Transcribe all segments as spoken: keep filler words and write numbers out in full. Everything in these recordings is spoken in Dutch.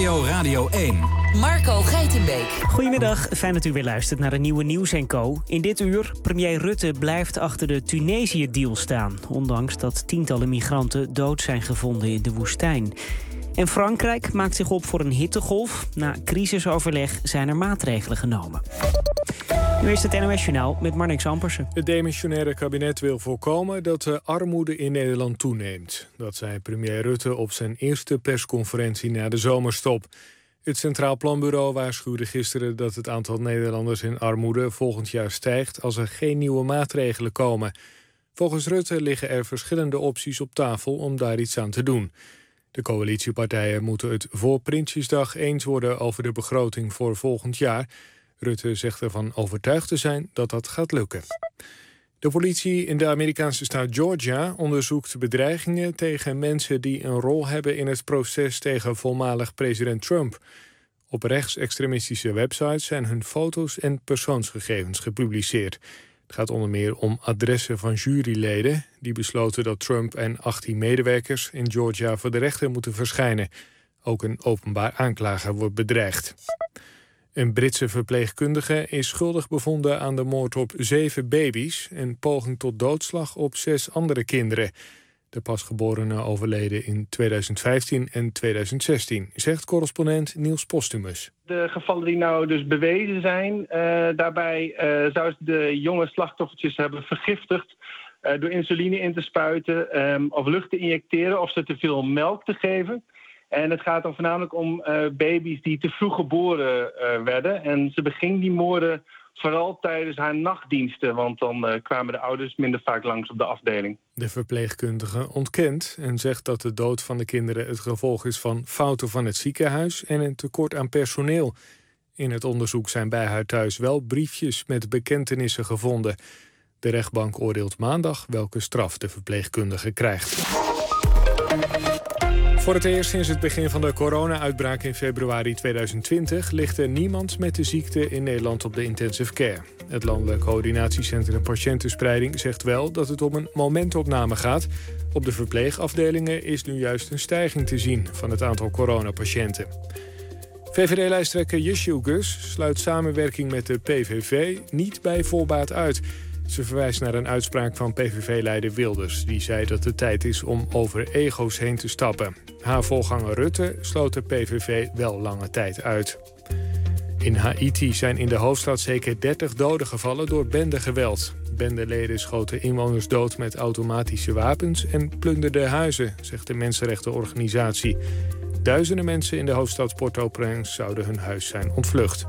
N P O Radio één. Marco Geitenbeek. Goedemiddag, fijn dat u weer luistert naar de nieuwe Nieuws en Co. In dit uur, premier Rutte blijft achter de Tunesië-deal staan, ondanks dat tientallen migranten dood zijn gevonden in de woestijn. En Frankrijk maakt zich op voor een hittegolf. Na crisisoverleg zijn er maatregelen genomen. Nu is het N O S-journaal met Marnix Ampersen. Het demissionaire kabinet wil voorkomen dat de armoede in Nederland toeneemt. Dat zei premier Rutte op zijn eerste persconferentie na de zomerstop. Het Centraal Planbureau waarschuwde gisteren dat het aantal Nederlanders in armoede volgend jaar stijgt als er geen nieuwe maatregelen komen. Volgens Rutte liggen er verschillende opties op tafel om daar iets aan te doen. De coalitiepartijen moeten het voor Prinsjesdag eens worden over de begroting voor volgend jaar. Rutte zegt ervan overtuigd te zijn dat dat gaat lukken. De politie in de Amerikaanse staat Georgia onderzoekt bedreigingen tegen mensen die een rol hebben in het proces tegen voormalig president Trump. Op rechtsextremistische websites zijn hun foto's en persoonsgegevens gepubliceerd. Het gaat onder meer om adressen van juryleden die besloten dat Trump en achttien medewerkers in Georgia voor de rechter moeten verschijnen. Ook een openbaar aanklager wordt bedreigd. Een Britse verpleegkundige is schuldig bevonden aan de moord op zeven baby's en poging tot doodslag op zes andere kinderen. De pasgeborenen overleden in tweeduizend vijftien en tweeduizend zestien, zegt correspondent Niels Postumus. De gevallen die nou dus bewezen zijn, uh, daarbij uh, zouden de jonge slachtoffertjes hebben vergiftigd uh, door insuline in te spuiten um, of lucht te injecteren of ze te veel melk te geven. En het gaat dan voornamelijk om uh, baby's die te vroeg geboren uh, werden. En ze beging die moorden vooral tijdens haar nachtdiensten, want dan uh, kwamen de ouders minder vaak langs op de afdeling. De verpleegkundige ontkent en zegt dat de dood van de kinderen het gevolg is van fouten van het ziekenhuis en een tekort aan personeel. In het onderzoek zijn bij haar thuis wel briefjes met bekentenissen gevonden. De rechtbank oordeelt maandag welke straf de verpleegkundige krijgt. Voor het eerst sinds het begin van de corona-uitbraak in februari tweeduizend twintig ligt er niemand met de ziekte in Nederland op de intensive care. Het Landelijk Coördinatiecentrum Patiëntenspreiding zegt wel dat het om een momentopname gaat. Op de verpleegafdelingen is nu juist een stijging te zien van het aantal coronapatiënten. V V D-lijsttrekker Yusuf Gus sluit samenwerking met de P V V niet bij voorbaat uit. Ze verwijst naar een uitspraak van P V V-leider Wilders. Die zei dat het tijd is om over ego's heen te stappen. Haar voorganger Rutte sloot de P V V wel lange tijd uit. In Haiti zijn in de hoofdstad zeker dertig doden gevallen door bendegeweld. Bendeleden schoten inwoners dood met automatische wapens en plunderden huizen, zegt de mensenrechtenorganisatie. Duizenden mensen in de hoofdstad Port-au-Prince zouden hun huis zijn ontvlucht.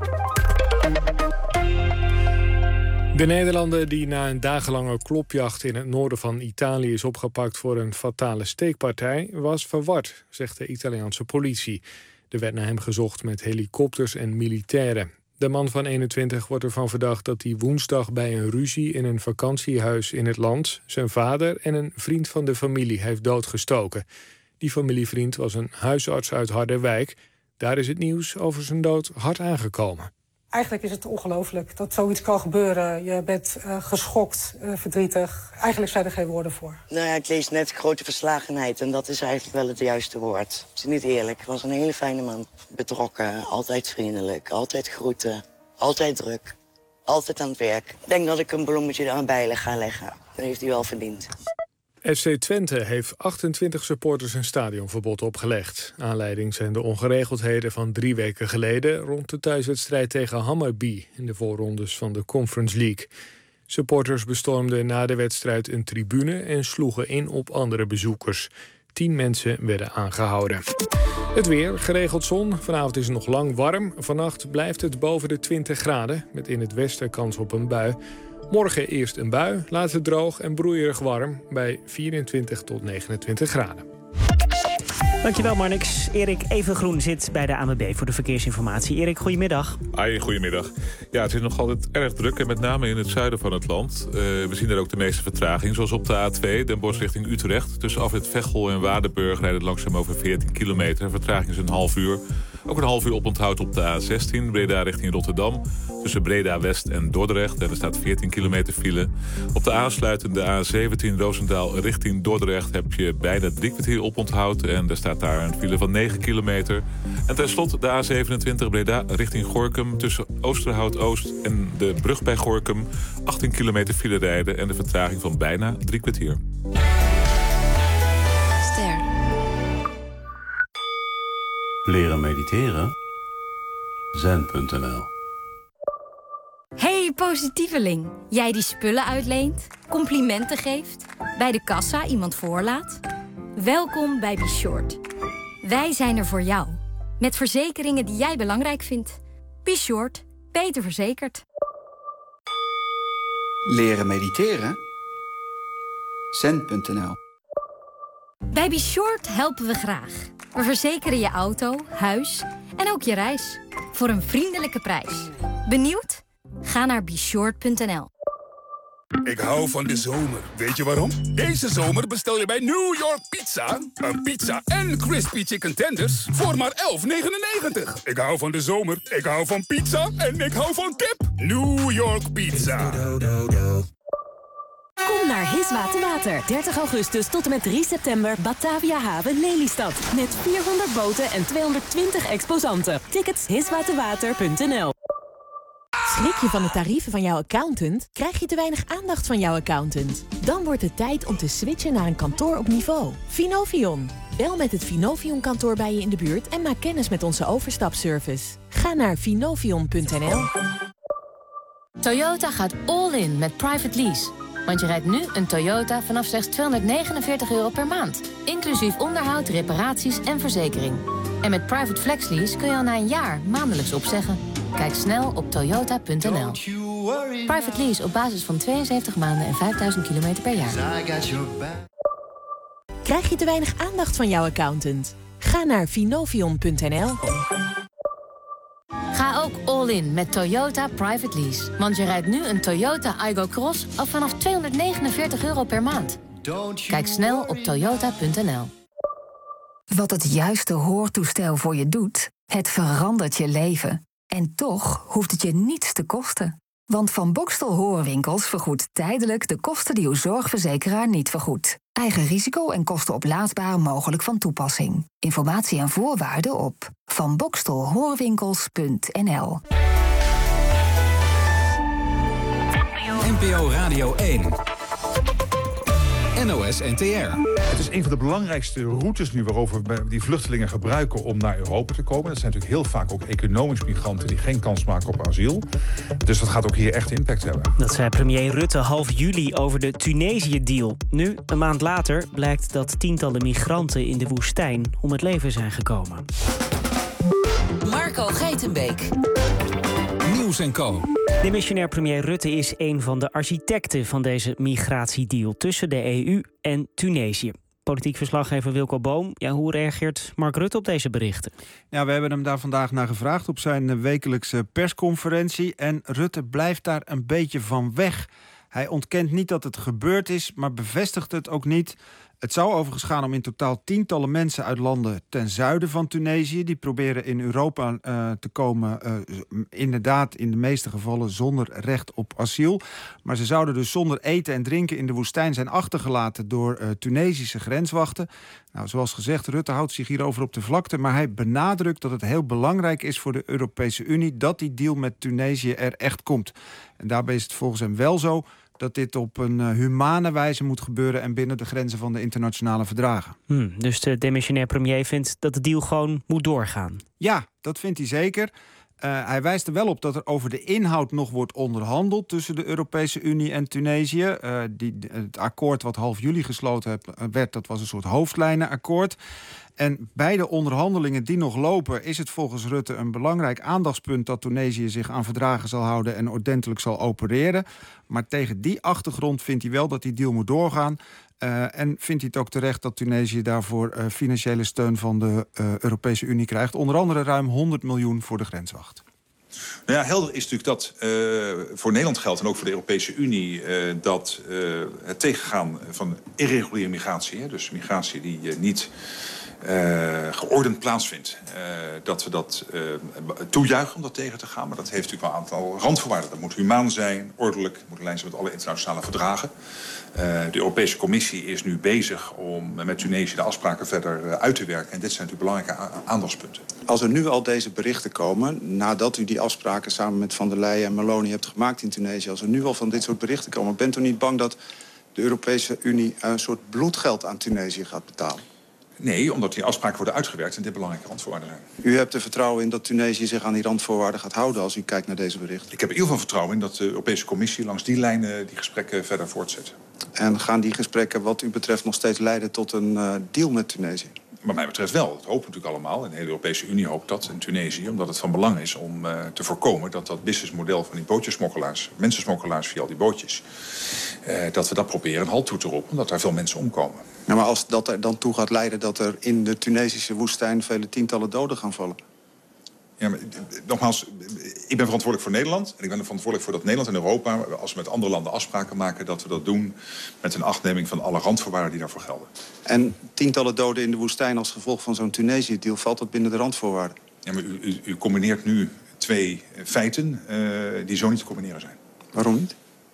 De Nederlander die na een dagenlange klopjacht in het noorden van Italië is opgepakt voor een fatale steekpartij, was verward, zegt de Italiaanse politie. Er werd naar hem gezocht met helikopters en militairen. De man van eenentwintig wordt ervan verdacht dat hij woensdag bij een ruzie in een vakantiehuis in het land zijn vader en een vriend van de familie heeft doodgestoken. Die familievriend was een huisarts uit Harderwijk. Daar is het nieuws over zijn dood hard aangekomen. Eigenlijk is het ongelooflijk dat zoiets kan gebeuren. Je bent uh, geschokt, uh, verdrietig. Eigenlijk zijn er geen woorden voor. Nou ja, ik lees net grote verslagenheid en dat is eigenlijk wel het juiste woord. Het is niet eerlijk. Het was een hele fijne man. Betrokken, altijd vriendelijk, altijd groeten, altijd druk. Altijd aan het werk. Ik denk dat ik een bloemetje aan bijlen ga leggen. Dat heeft hij wel verdiend. F C Twente heeft achtentwintig supporters een stadionverbod opgelegd. Aanleiding zijn de ongeregeldheden van drie weken geleden rond de thuiswedstrijd tegen Hammarby in de voorrondes van de Conference League. Supporters bestormden na de wedstrijd een tribune en sloegen in op andere bezoekers. Tien mensen werden aangehouden. Het weer, geregeld zon. Vanavond is het nog lang warm. Vannacht blijft het boven de twintig graden, met in het westen kans op een bui. Morgen eerst een bui, later droog en broeierig warm bij vierentwintig tot negenentwintig graden. Dankjewel Marnix. Erik Evengroen zit bij de A N W B voor de verkeersinformatie. Erik, goedemiddag. Hoi, goedemiddag. Ja, het is nog altijd erg druk en met name in het zuiden van het land. Uh, we zien er ook de meeste vertraging, zoals op de A twee, Den Bosch richting Utrecht. Tussen afrit Veghel en Waardenburg rijdt het langzaam over veertien kilometer. Vertraging is een half uur. Ook een half uur oponthoud op de A zestien, Breda richting Rotterdam. Tussen Breda West en Dordrecht. En er staat veertien kilometer file. Op de aansluitende A zeventien Roosendaal richting Dordrecht heb je bijna drie kwartier oponthoud. En er staat daar een file van negen kilometer. En tenslotte de A zevenentwintig Breda richting Gorinchem. Tussen Oosterhout Oost en de brug bij Gorinchem. achttien kilometer file rijden en de vertraging van bijna drie kwartier. Ster. Leren mediteren? zen punt n l. Hey positieveling, jij die spullen uitleent, complimenten geeft, bij de kassa iemand voorlaat. Welkom bij BeShort. Wij zijn er voor jou, met verzekeringen die jij belangrijk vindt. BeShort, beter verzekerd. Leren mediteren? zen punt n l. Bij BeShort helpen we graag. We verzekeren je auto, huis en ook je reis. Voor een vriendelijke prijs. Benieuwd? Ga naar be short punt n l. Ik hou van de zomer. Weet je waarom? Deze zomer bestel je bij New York Pizza een pizza en crispy chicken tenders voor maar elf negenennegentig. Ik hou van de zomer, ik hou van pizza en ik hou van kip. New York Pizza. Kom naar Hiswa te Water. dertig augustus tot en met drie september Batavia Haven Lelystad. Met vierhonderd boten en tweehonderdtwintig exposanten. Tickets hiswatewater punt n l. Schrik je van de tarieven van jouw accountant? Krijg je te weinig aandacht van jouw accountant? Dan wordt het tijd om te switchen naar een kantoor op niveau. Finovion. Bel met het Finovion-kantoor bij je in de buurt en maak kennis met onze overstapservice. Ga naar finovion punt n l. Toyota gaat all in met private lease. Want je rijdt nu een Toyota vanaf slechts tweehonderdnegenenveertig euro per maand. Inclusief onderhoud, reparaties en verzekering. En met private flexlease kun je al na een jaar maandelijks opzeggen. Kijk snel op toyota punt n l. Private lease op basis van tweeënzeventig maanden en vijfduizend kilometer per jaar. Krijg je te weinig aandacht van jouw accountant? Ga naar finovion punt n l. Ga ook all in met Toyota Private Lease. Want je rijdt nu een Toyota Aygo Cross al vanaf tweehonderdnegenenveertig euro per maand. Kijk snel op toyota punt n l. Wat het juiste hoortoestel voor je doet, het verandert je leven. En toch hoeft het je niets te kosten. Want Van Boxtel Hoorwinkels vergoedt tijdelijk de kosten die uw zorgverzekeraar niet vergoedt. Eigen risico en kosten oplaadbaar mogelijk van toepassing. Informatie en voorwaarden op van boxtel hoorwinkels punt n l. N P O Radio één. N O S N T R. Het is een van de belangrijkste routes nu waarover we die vluchtelingen gebruiken om naar Europa te komen. Dat zijn natuurlijk heel vaak ook economisch migranten die geen kans maken op asiel. Dus dat gaat ook hier echt impact hebben. Dat zei premier Rutte half juli over de Tunesië-deal. Nu, een maand later, blijkt dat tientallen migranten in de woestijn om het leven zijn gekomen. Marco Geitenbeek. Nieuws en Co. Demissionair premier Rutte is een van de architecten van deze migratiedeal tussen de E U en Tunesië. Politiek verslaggever Wilco Boom. Ja, hoe reageert Mark Rutte op deze berichten? Ja, we hebben hem daar vandaag naar gevraagd op zijn wekelijkse persconferentie. En Rutte blijft daar een beetje van weg. Hij ontkent niet dat het gebeurd is, maar bevestigt het ook niet. Het zou overigens gaan om in totaal tientallen mensen uit landen ten zuiden van Tunesië. Die proberen in Europa uh, te komen, uh, inderdaad in de meeste gevallen zonder recht op asiel. Maar ze zouden dus zonder eten en drinken in de woestijn zijn achtergelaten door uh, Tunesische grenswachten. Nou, zoals gezegd, Rutte houdt zich hierover op de vlakte, maar hij benadrukt dat het heel belangrijk is voor de Europese Unie dat die deal met Tunesië er echt komt. En daarbij is het volgens hem wel zo dat dit op een uh, humane wijze moet gebeuren en binnen de grenzen van de internationale verdragen. Hmm, dus de demissionair premier vindt dat de deal gewoon moet doorgaan? Ja, dat vindt hij zeker. Uh, hij wijst er wel op dat er over de inhoud nog wordt onderhandeld tussen de Europese Unie en Tunesië. Uh, die, het akkoord wat half juli gesloten werd, dat was een soort hoofdlijnenakkoord. En bij de onderhandelingen die nog lopen is het volgens Rutte een belangrijk aandachtspunt dat Tunesië zich aan verdragen zal houden en ordentelijk zal opereren. Maar tegen die achtergrond vindt hij wel dat die deal moet doorgaan. Uh, en vindt hij het ook terecht dat Tunesië daarvoor uh, financiële steun van de uh, Europese Unie krijgt. Onder andere ruim honderd miljoen voor de grenswacht. Nou ja, helder is natuurlijk dat uh, voor Nederland geldt en ook voor de Europese Unie Uh, dat uh, het tegengaan van irreguliere migratie, hè, dus migratie die uh, niet uh, geordend plaatsvindt. Uh, dat we dat uh, toejuichen om dat tegen te gaan. Maar dat heeft natuurlijk wel een aantal randvoorwaarden. Dat moet humaan zijn, ordelijk, moet in lijn zijn met alle internationale verdragen. Uh, de Europese Commissie is nu bezig om met Tunesië de afspraken verder uh, uit te werken. En dit zijn natuurlijk belangrijke a- aandachtspunten. Als er nu al deze berichten komen, nadat u die afspraken samen met Van der Leyen en Meloni hebt gemaakt in Tunesië, als er nu al van dit soort berichten komen, bent u niet bang dat de Europese Unie een soort bloedgeld aan Tunesië gaat betalen? Nee, omdat die afspraken worden uitgewerkt en dit belangrijke randvoorwaarden zijn. U hebt er vertrouwen in dat Tunesië zich aan die randvoorwaarden gaat houden als u kijkt naar deze berichten? Ik heb er heel veel vertrouwen in dat de Europese Commissie langs die lijnen die gesprekken verder voortzet. En gaan die gesprekken wat u betreft nog steeds leiden tot een uh, deal met Tunesië? Wat mij betreft wel. Dat hopen we natuurlijk allemaal. En de hele Europese Unie hoopt dat in Tunesië. Omdat het van belang is om uh, te voorkomen dat dat businessmodel van die bootjesmokkelaars, mensensmokkelaars via al die bootjes, uh, dat we dat proberen een halt toe te roepen. Omdat daar veel mensen omkomen. Ja, maar als dat er dan toe gaat leiden dat er in de Tunesische woestijn vele tientallen doden gaan vallen? Ja, maar, nogmaals, ik ben verantwoordelijk voor Nederland. En ik ben er verantwoordelijk voor dat Nederland en Europa, als we met andere landen afspraken maken, dat we dat doen met een achtneming van alle randvoorwaarden die daarvoor gelden. En tientallen doden in de woestijn als gevolg van zo'n Tunesië-deal, valt dat binnen de randvoorwaarden? Ja, maar u, u, u combineert nu twee feiten uh, die zo niet te combineren zijn. Waarom niet?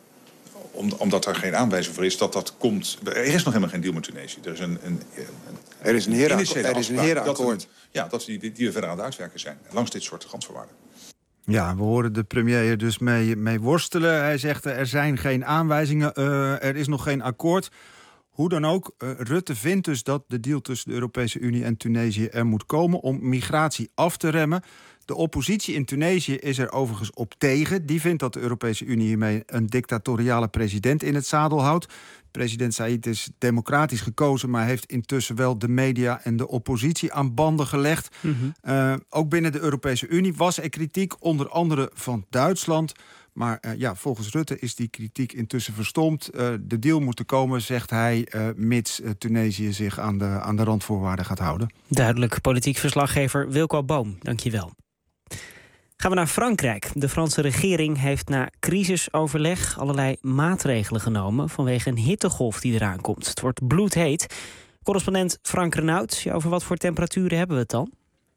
Om, omdat er geen aanwijzing voor is dat dat komt. Er is nog helemaal geen deal met Tunesië. Er is een, een, een, er is een herenakkoord. Er is een herenakkoord. Ja, dat die, die we verder aan het uitwerken zijn. Langs dit soort randvoorwaarden. Ja, we horen de premier er dus mee, mee worstelen. Hij zegt er zijn geen aanwijzingen, uh, er is nog geen akkoord. Hoe dan ook, uh, Rutte vindt dus dat de deal tussen de Europese Unie en Tunesië er moet komen om migratie af te remmen. De oppositie in Tunesië is er overigens op tegen. Die vindt dat de Europese Unie hiermee een dictatoriale president in het zadel houdt. President Said is democratisch gekozen, maar heeft intussen wel de media en de oppositie aan banden gelegd. Mm-hmm. Uh, ook binnen de Europese Unie was er kritiek, onder andere van Duitsland. Maar uh, ja, volgens Rutte is die kritiek intussen verstomd. Uh, de deal moet er komen, zegt hij, uh, mits uh, Tunesië zich aan de, aan de randvoorwaarden gaat houden. Duidelijk, politiek verslaggever Wilco Boom, dank je wel. Gaan we naar Frankrijk. De Franse regering heeft na crisisoverleg allerlei maatregelen genomen vanwege een hittegolf die eraan komt. Het wordt bloedheet. Correspondent Frank Renaud, over wat voor temperaturen hebben we het dan?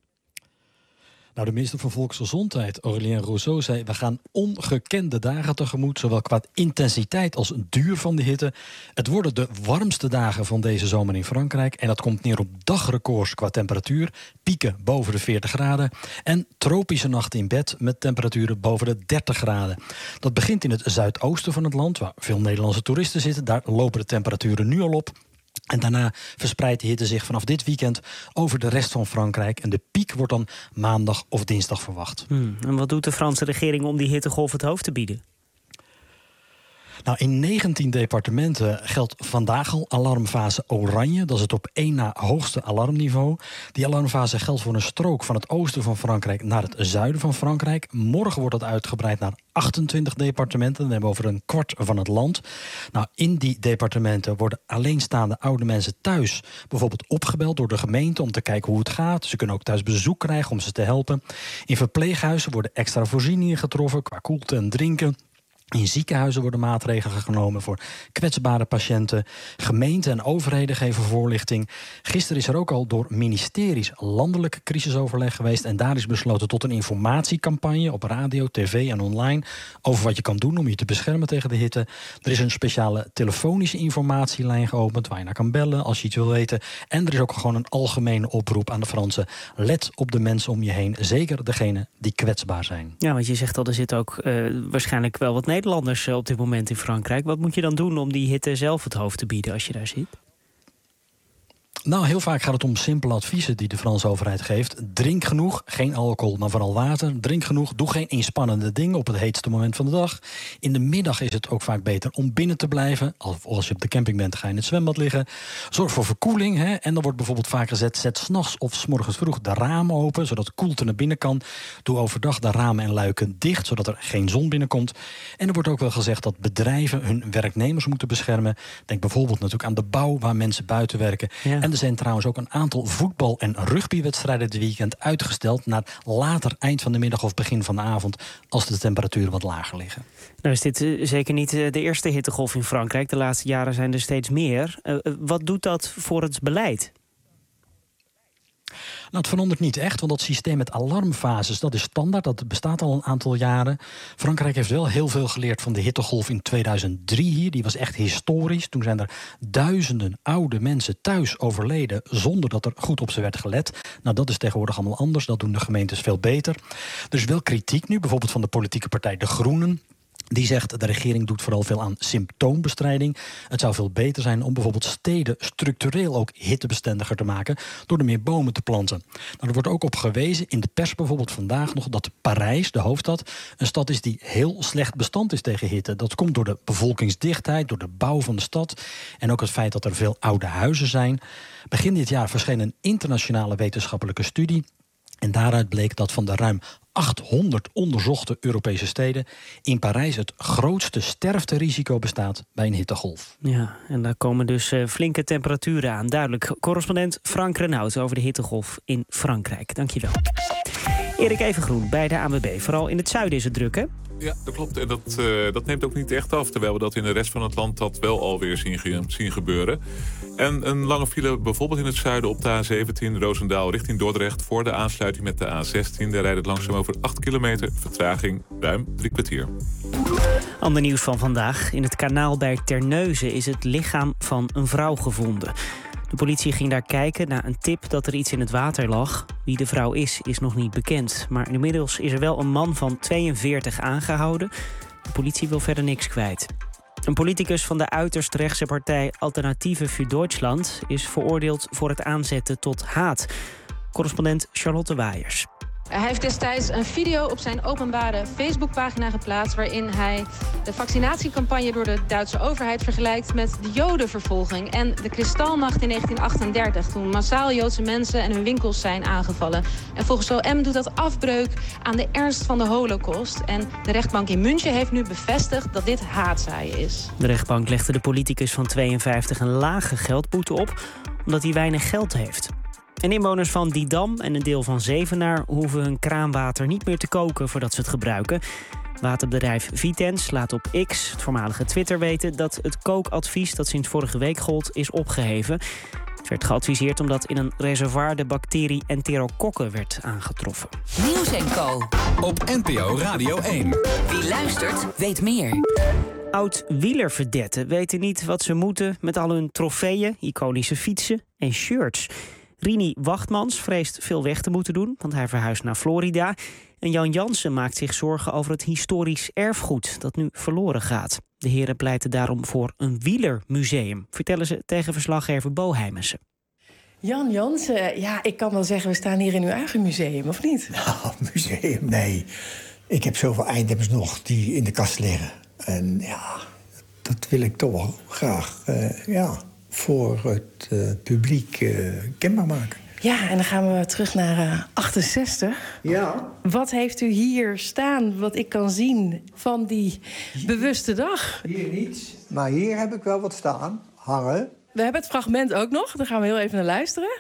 Nou, de minister van Volksgezondheid, Aurélien Rousseau, zei: we gaan ongekende dagen tegemoet, zowel qua intensiteit als duur van de hitte. Het worden de warmste dagen van deze zomer in Frankrijk. En dat komt neer op dagrecords qua temperatuur. Pieken boven de veertig graden. En tropische nachten in bed met temperaturen boven de dertig graden. Dat begint in het zuidoosten van het land, waar veel Nederlandse toeristen zitten. Daar lopen de temperaturen nu al op. En daarna verspreidt de hitte zich vanaf dit weekend over de rest van Frankrijk. En de piek wordt dan maandag of dinsdag verwacht. Hmm, en wat doet de Franse regering om die hittegolf het hoofd te bieden? Nou, in negentien departementen geldt vandaag al alarmfase oranje. Dat is het op één na hoogste alarmniveau. Die alarmfase geldt voor een strook van het oosten van Frankrijk naar het zuiden van Frankrijk. Morgen wordt dat uitgebreid naar achtentwintig departementen. Dan hebben we over een kwart van het land. Nou, in die departementen worden alleenstaande oude mensen thuis bijvoorbeeld opgebeld door de gemeente om te kijken hoe het gaat. Ze kunnen ook thuis bezoek krijgen om ze te helpen. In verpleeghuizen worden extra voorzieningen getroffen qua koelte en drinken. In ziekenhuizen worden maatregelen genomen voor kwetsbare patiënten. Gemeenten en overheden geven voorlichting. Gisteren is er ook al door ministeries landelijk crisisoverleg geweest. En daar is besloten tot een informatiecampagne op radio, tv en online over wat je kan doen om je te beschermen tegen de hitte. Er is een speciale telefonische informatielijn geopend waar je naar kan bellen als je iets wil weten. En er is ook gewoon een algemene oproep aan de Fransen. Let op de mensen om je heen, zeker degenen die kwetsbaar zijn. Ja, want je zegt al, er zit ook uh, waarschijnlijk wel wat Nederlanders op dit moment in Frankrijk. Wat moet je dan doen om die hitte zelf het hoofd te bieden als je daar zit? Nou, heel vaak gaat het om simpele adviezen die de Franse overheid geeft. Drink genoeg, geen alcohol, maar vooral water. Drink genoeg, doe geen inspannende dingen op het heetste moment van de dag. In de middag is het ook vaak beter om binnen te blijven. Als je op de camping bent, ga je in het zwembad liggen. Zorg voor verkoeling. Hè? En dan wordt bijvoorbeeld vaak gezet, zet 's nachts of 's morgens vroeg de ramen open, zodat koelte naar binnen kan. Doe overdag de ramen en luiken dicht, zodat er geen zon binnenkomt. En er wordt ook wel gezegd dat bedrijven hun werknemers moeten beschermen. Denk bijvoorbeeld natuurlijk aan de bouw, waar mensen buiten werken. Ja. En er zijn trouwens ook een aantal voetbal- en rugbywedstrijden dit weekend uitgesteld naar later eind van de middag of begin van de avond, als de temperaturen wat lager liggen. Nou is dit uh, zeker niet uh, de eerste hittegolf in Frankrijk. De laatste jaren zijn er steeds meer. Uh, uh, wat doet dat voor het beleid? Nou, het verandert niet echt, want dat systeem met alarmfases, dat is standaard. Dat bestaat al een aantal jaren. Frankrijk heeft wel heel veel geleerd van de hittegolf in tweeduizend drie hier. Die was echt historisch. Toen zijn er duizenden oude mensen thuis overleden zonder dat er goed op ze werd gelet. Nou, dat is tegenwoordig allemaal anders. Dat doen de gemeentes veel beter. Er is wel kritiek nu, bijvoorbeeld van de politieke partij De Groenen. Die zegt, de regering doet vooral veel aan symptoombestrijding. Het zou veel beter zijn om bijvoorbeeld steden structureel ook hittebestendiger te maken door er meer bomen te planten. Nou, er wordt ook op gewezen, in de pers bijvoorbeeld vandaag nog, dat Parijs, de hoofdstad, een stad is die heel slecht bestand is tegen hitte. Dat komt door de bevolkingsdichtheid, door de bouw van de stad en ook het feit dat er veel oude huizen zijn. Begin dit jaar verscheen een internationale wetenschappelijke studie. En daaruit bleek dat van de ruim achthonderd onderzochte Europese steden in Parijs het grootste sterfterisico bestaat bij een hittegolf. Ja, en daar komen dus uh, flinke temperaturen aan. Duidelijk. Correspondent Frank Renaud over de hittegolf in Frankrijk. Dankjewel. Erik Evengroen bij de A N W B. Vooral in het zuiden is het druk, hè? Ja, dat klopt. En dat, uh, dat neemt ook niet echt af. Terwijl we dat in de rest van het land dat wel alweer zien, ge- zien gebeuren. En een lange file bijvoorbeeld in het zuiden op de A zeventien... Roosendaal richting Dordrecht voor de aansluiting met de A zestien. Daar rijdt het langzaam over acht kilometer. Vertraging ruim drie kwartier. Ander nieuws van vandaag. In het kanaal bij Terneuzen is het lichaam van een vrouw gevonden. De politie ging daar kijken na een tip dat er iets in het water lag. Wie de vrouw is, is nog niet bekend. Maar inmiddels is er wel een man van tweeënveertig aangehouden. De politie wil verder niks kwijt. Een politicus van de uiterst rechtse partij Alternatieve für Deutschland is veroordeeld voor het aanzetten tot haat. Correspondent Charlotte Waaiers. Hij heeft destijds een video op zijn openbare Facebookpagina geplaatst waarin hij de vaccinatiecampagne door de Duitse overheid vergelijkt met de Jodenvervolging en de Kristalnacht in negentien achtendertig, toen massaal Joodse mensen en hun winkels zijn aangevallen. En volgens O M doet dat afbreuk aan de ernst van de Holocaust. En de rechtbank in München heeft nu bevestigd dat dit haatzaaien is. De rechtbank legde de politicus van tweeënvijftig een lage geldboete op, omdat hij weinig geld heeft. En inwoners van Didam en een deel van Zevenaar hoeven hun kraanwater niet meer te koken voordat ze het gebruiken. Waterbedrijf Vitens laat op X, het voormalige Twitter, weten dat het kookadvies dat sinds vorige week gold is opgeheven. Het werd geadviseerd omdat in een reservoir de bacterie Enterokokken werd aangetroffen. Nieuws en Co. Op N P O Radio één. Wie luistert, weet meer. Oud-wielerverdetten weten niet wat ze moeten met al hun trofeeën, iconische fietsen en shirts. Rini Wachtmans vreest veel weg te moeten doen, want hij verhuist naar Florida. En Jan Jansen maakt zich zorgen over het historisch erfgoed dat nu verloren gaat. De heren pleiten daarom voor een wielermuseum, vertellen ze tegen verslaggever Bo Heimensen. Jan Jansen, ja, ik kan wel zeggen, we staan hier in uw eigen museum, of niet? Nou, museum, nee. Ik heb zoveel items nog die in de kast liggen. En ja, dat wil ik toch wel graag, uh, ja... voor het uh, publiek uh, kenbaar maken. Ja, en dan gaan we terug naar uh, achtenzestig. Ja. Wat heeft u hier staan, wat ik kan zien, van die bewuste dag? Hier niets, maar hier heb ik wel wat staan, hangen. We hebben het fragment ook nog, daar gaan we heel even naar luisteren.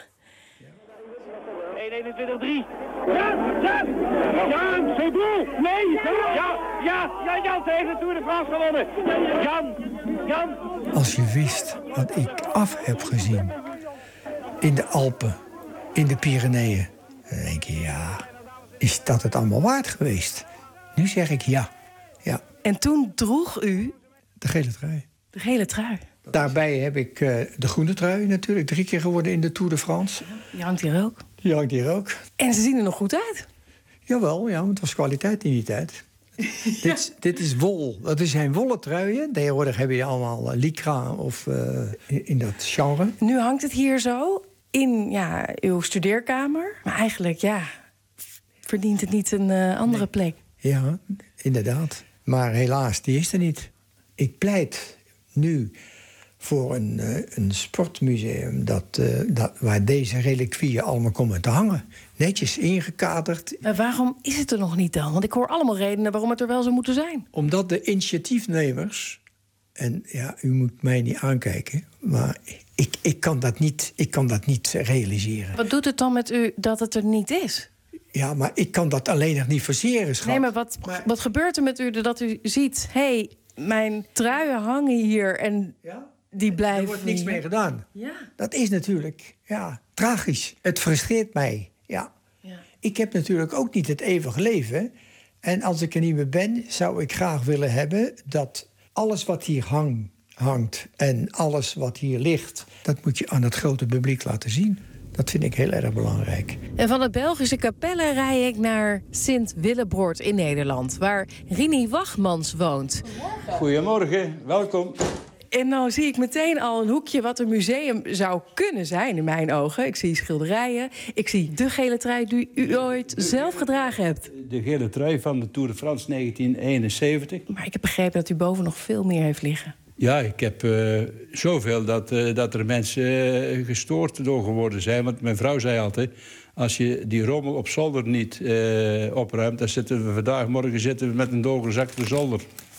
één eenentwintig drie. Ja, ja! Jan, c'est bon! Nee! Ja, ja, ja, Jan heeft de Tour de France gewonnen! Jan, Jan! Als je wist wat ik af heb gezien in de Alpen, in de Pyreneeën, dan denk je, ja, is dat het allemaal waard geweest? Nu zeg ik ja, ja. En toen droeg u... De gele trui. De gele trui. Daarbij heb ik uh, de groene trui natuurlijk drie keer geworden in de Tour de France. Die hangt hier ook. Die hangt hier ook. En ze zien er nog goed uit. Jawel, ja, want het was kwaliteit in die tijd. Ja. dit, dit is wol. Dat zijn wollen truien. Tegenwoordig heb je allemaal uh, lycra of uh, in, in dat genre. Nu hangt het hier zo in ja, uw studeerkamer. Maar eigenlijk, ja, verdient het niet een uh, andere nee. plek. Ja, inderdaad. Maar helaas, die is er niet. Ik pleit nu voor een, uh, een sportmuseum dat, uh, dat, waar deze reliquieën allemaal komen te hangen. Netjes ingekaderd. Maar waarom is het er nog niet dan? Want ik hoor allemaal redenen waarom het er wel zou moeten zijn. Omdat de initiatiefnemers... en ja, u moet mij niet aankijken... maar ik, ik, kan, dat niet, ik kan dat niet realiseren. Wat doet het dan met u dat het er niet is? Ja, maar ik kan dat alleen nog niet verseren, schat. Nee, maar wat, maar... wat gebeurt er met u dat u ziet... hé, hey, mijn truien hangen hier en... Ja? die blijven. Er wordt niks mee gedaan. Ja. Dat is natuurlijk ja, tragisch. Het frustreert mij. Ja. Ja. Ik heb natuurlijk ook niet het eeuwige leven. En als ik er niet meer ben, zou ik graag willen hebben dat alles wat hier hang, hangt en alles wat hier ligt, dat moet je aan het grote publiek laten zien. Dat vind ik heel erg belangrijk. En van het Belgische Capelle rij ik naar Sint-Willebroord in Nederland, waar Rini Wachmans woont. Goedemorgen, welkom. En nou zie ik meteen al een hoekje wat een museum zou kunnen zijn in mijn ogen. Ik zie schilderijen, ik zie de gele trui die u ooit zelf gedragen hebt. De gele trui van de Tour de France negentien eenenzeventig. Maar ik heb begrepen dat u boven nog veel meer heeft liggen. Ja, ik heb uh, zoveel dat, uh, dat er mensen uh, gestoord door geworden zijn. Want mijn vrouw zei altijd, als je die rommel op zolder niet uh, opruimt, dan zitten we vandaag, morgen zitten we met een doorgezakte zolder.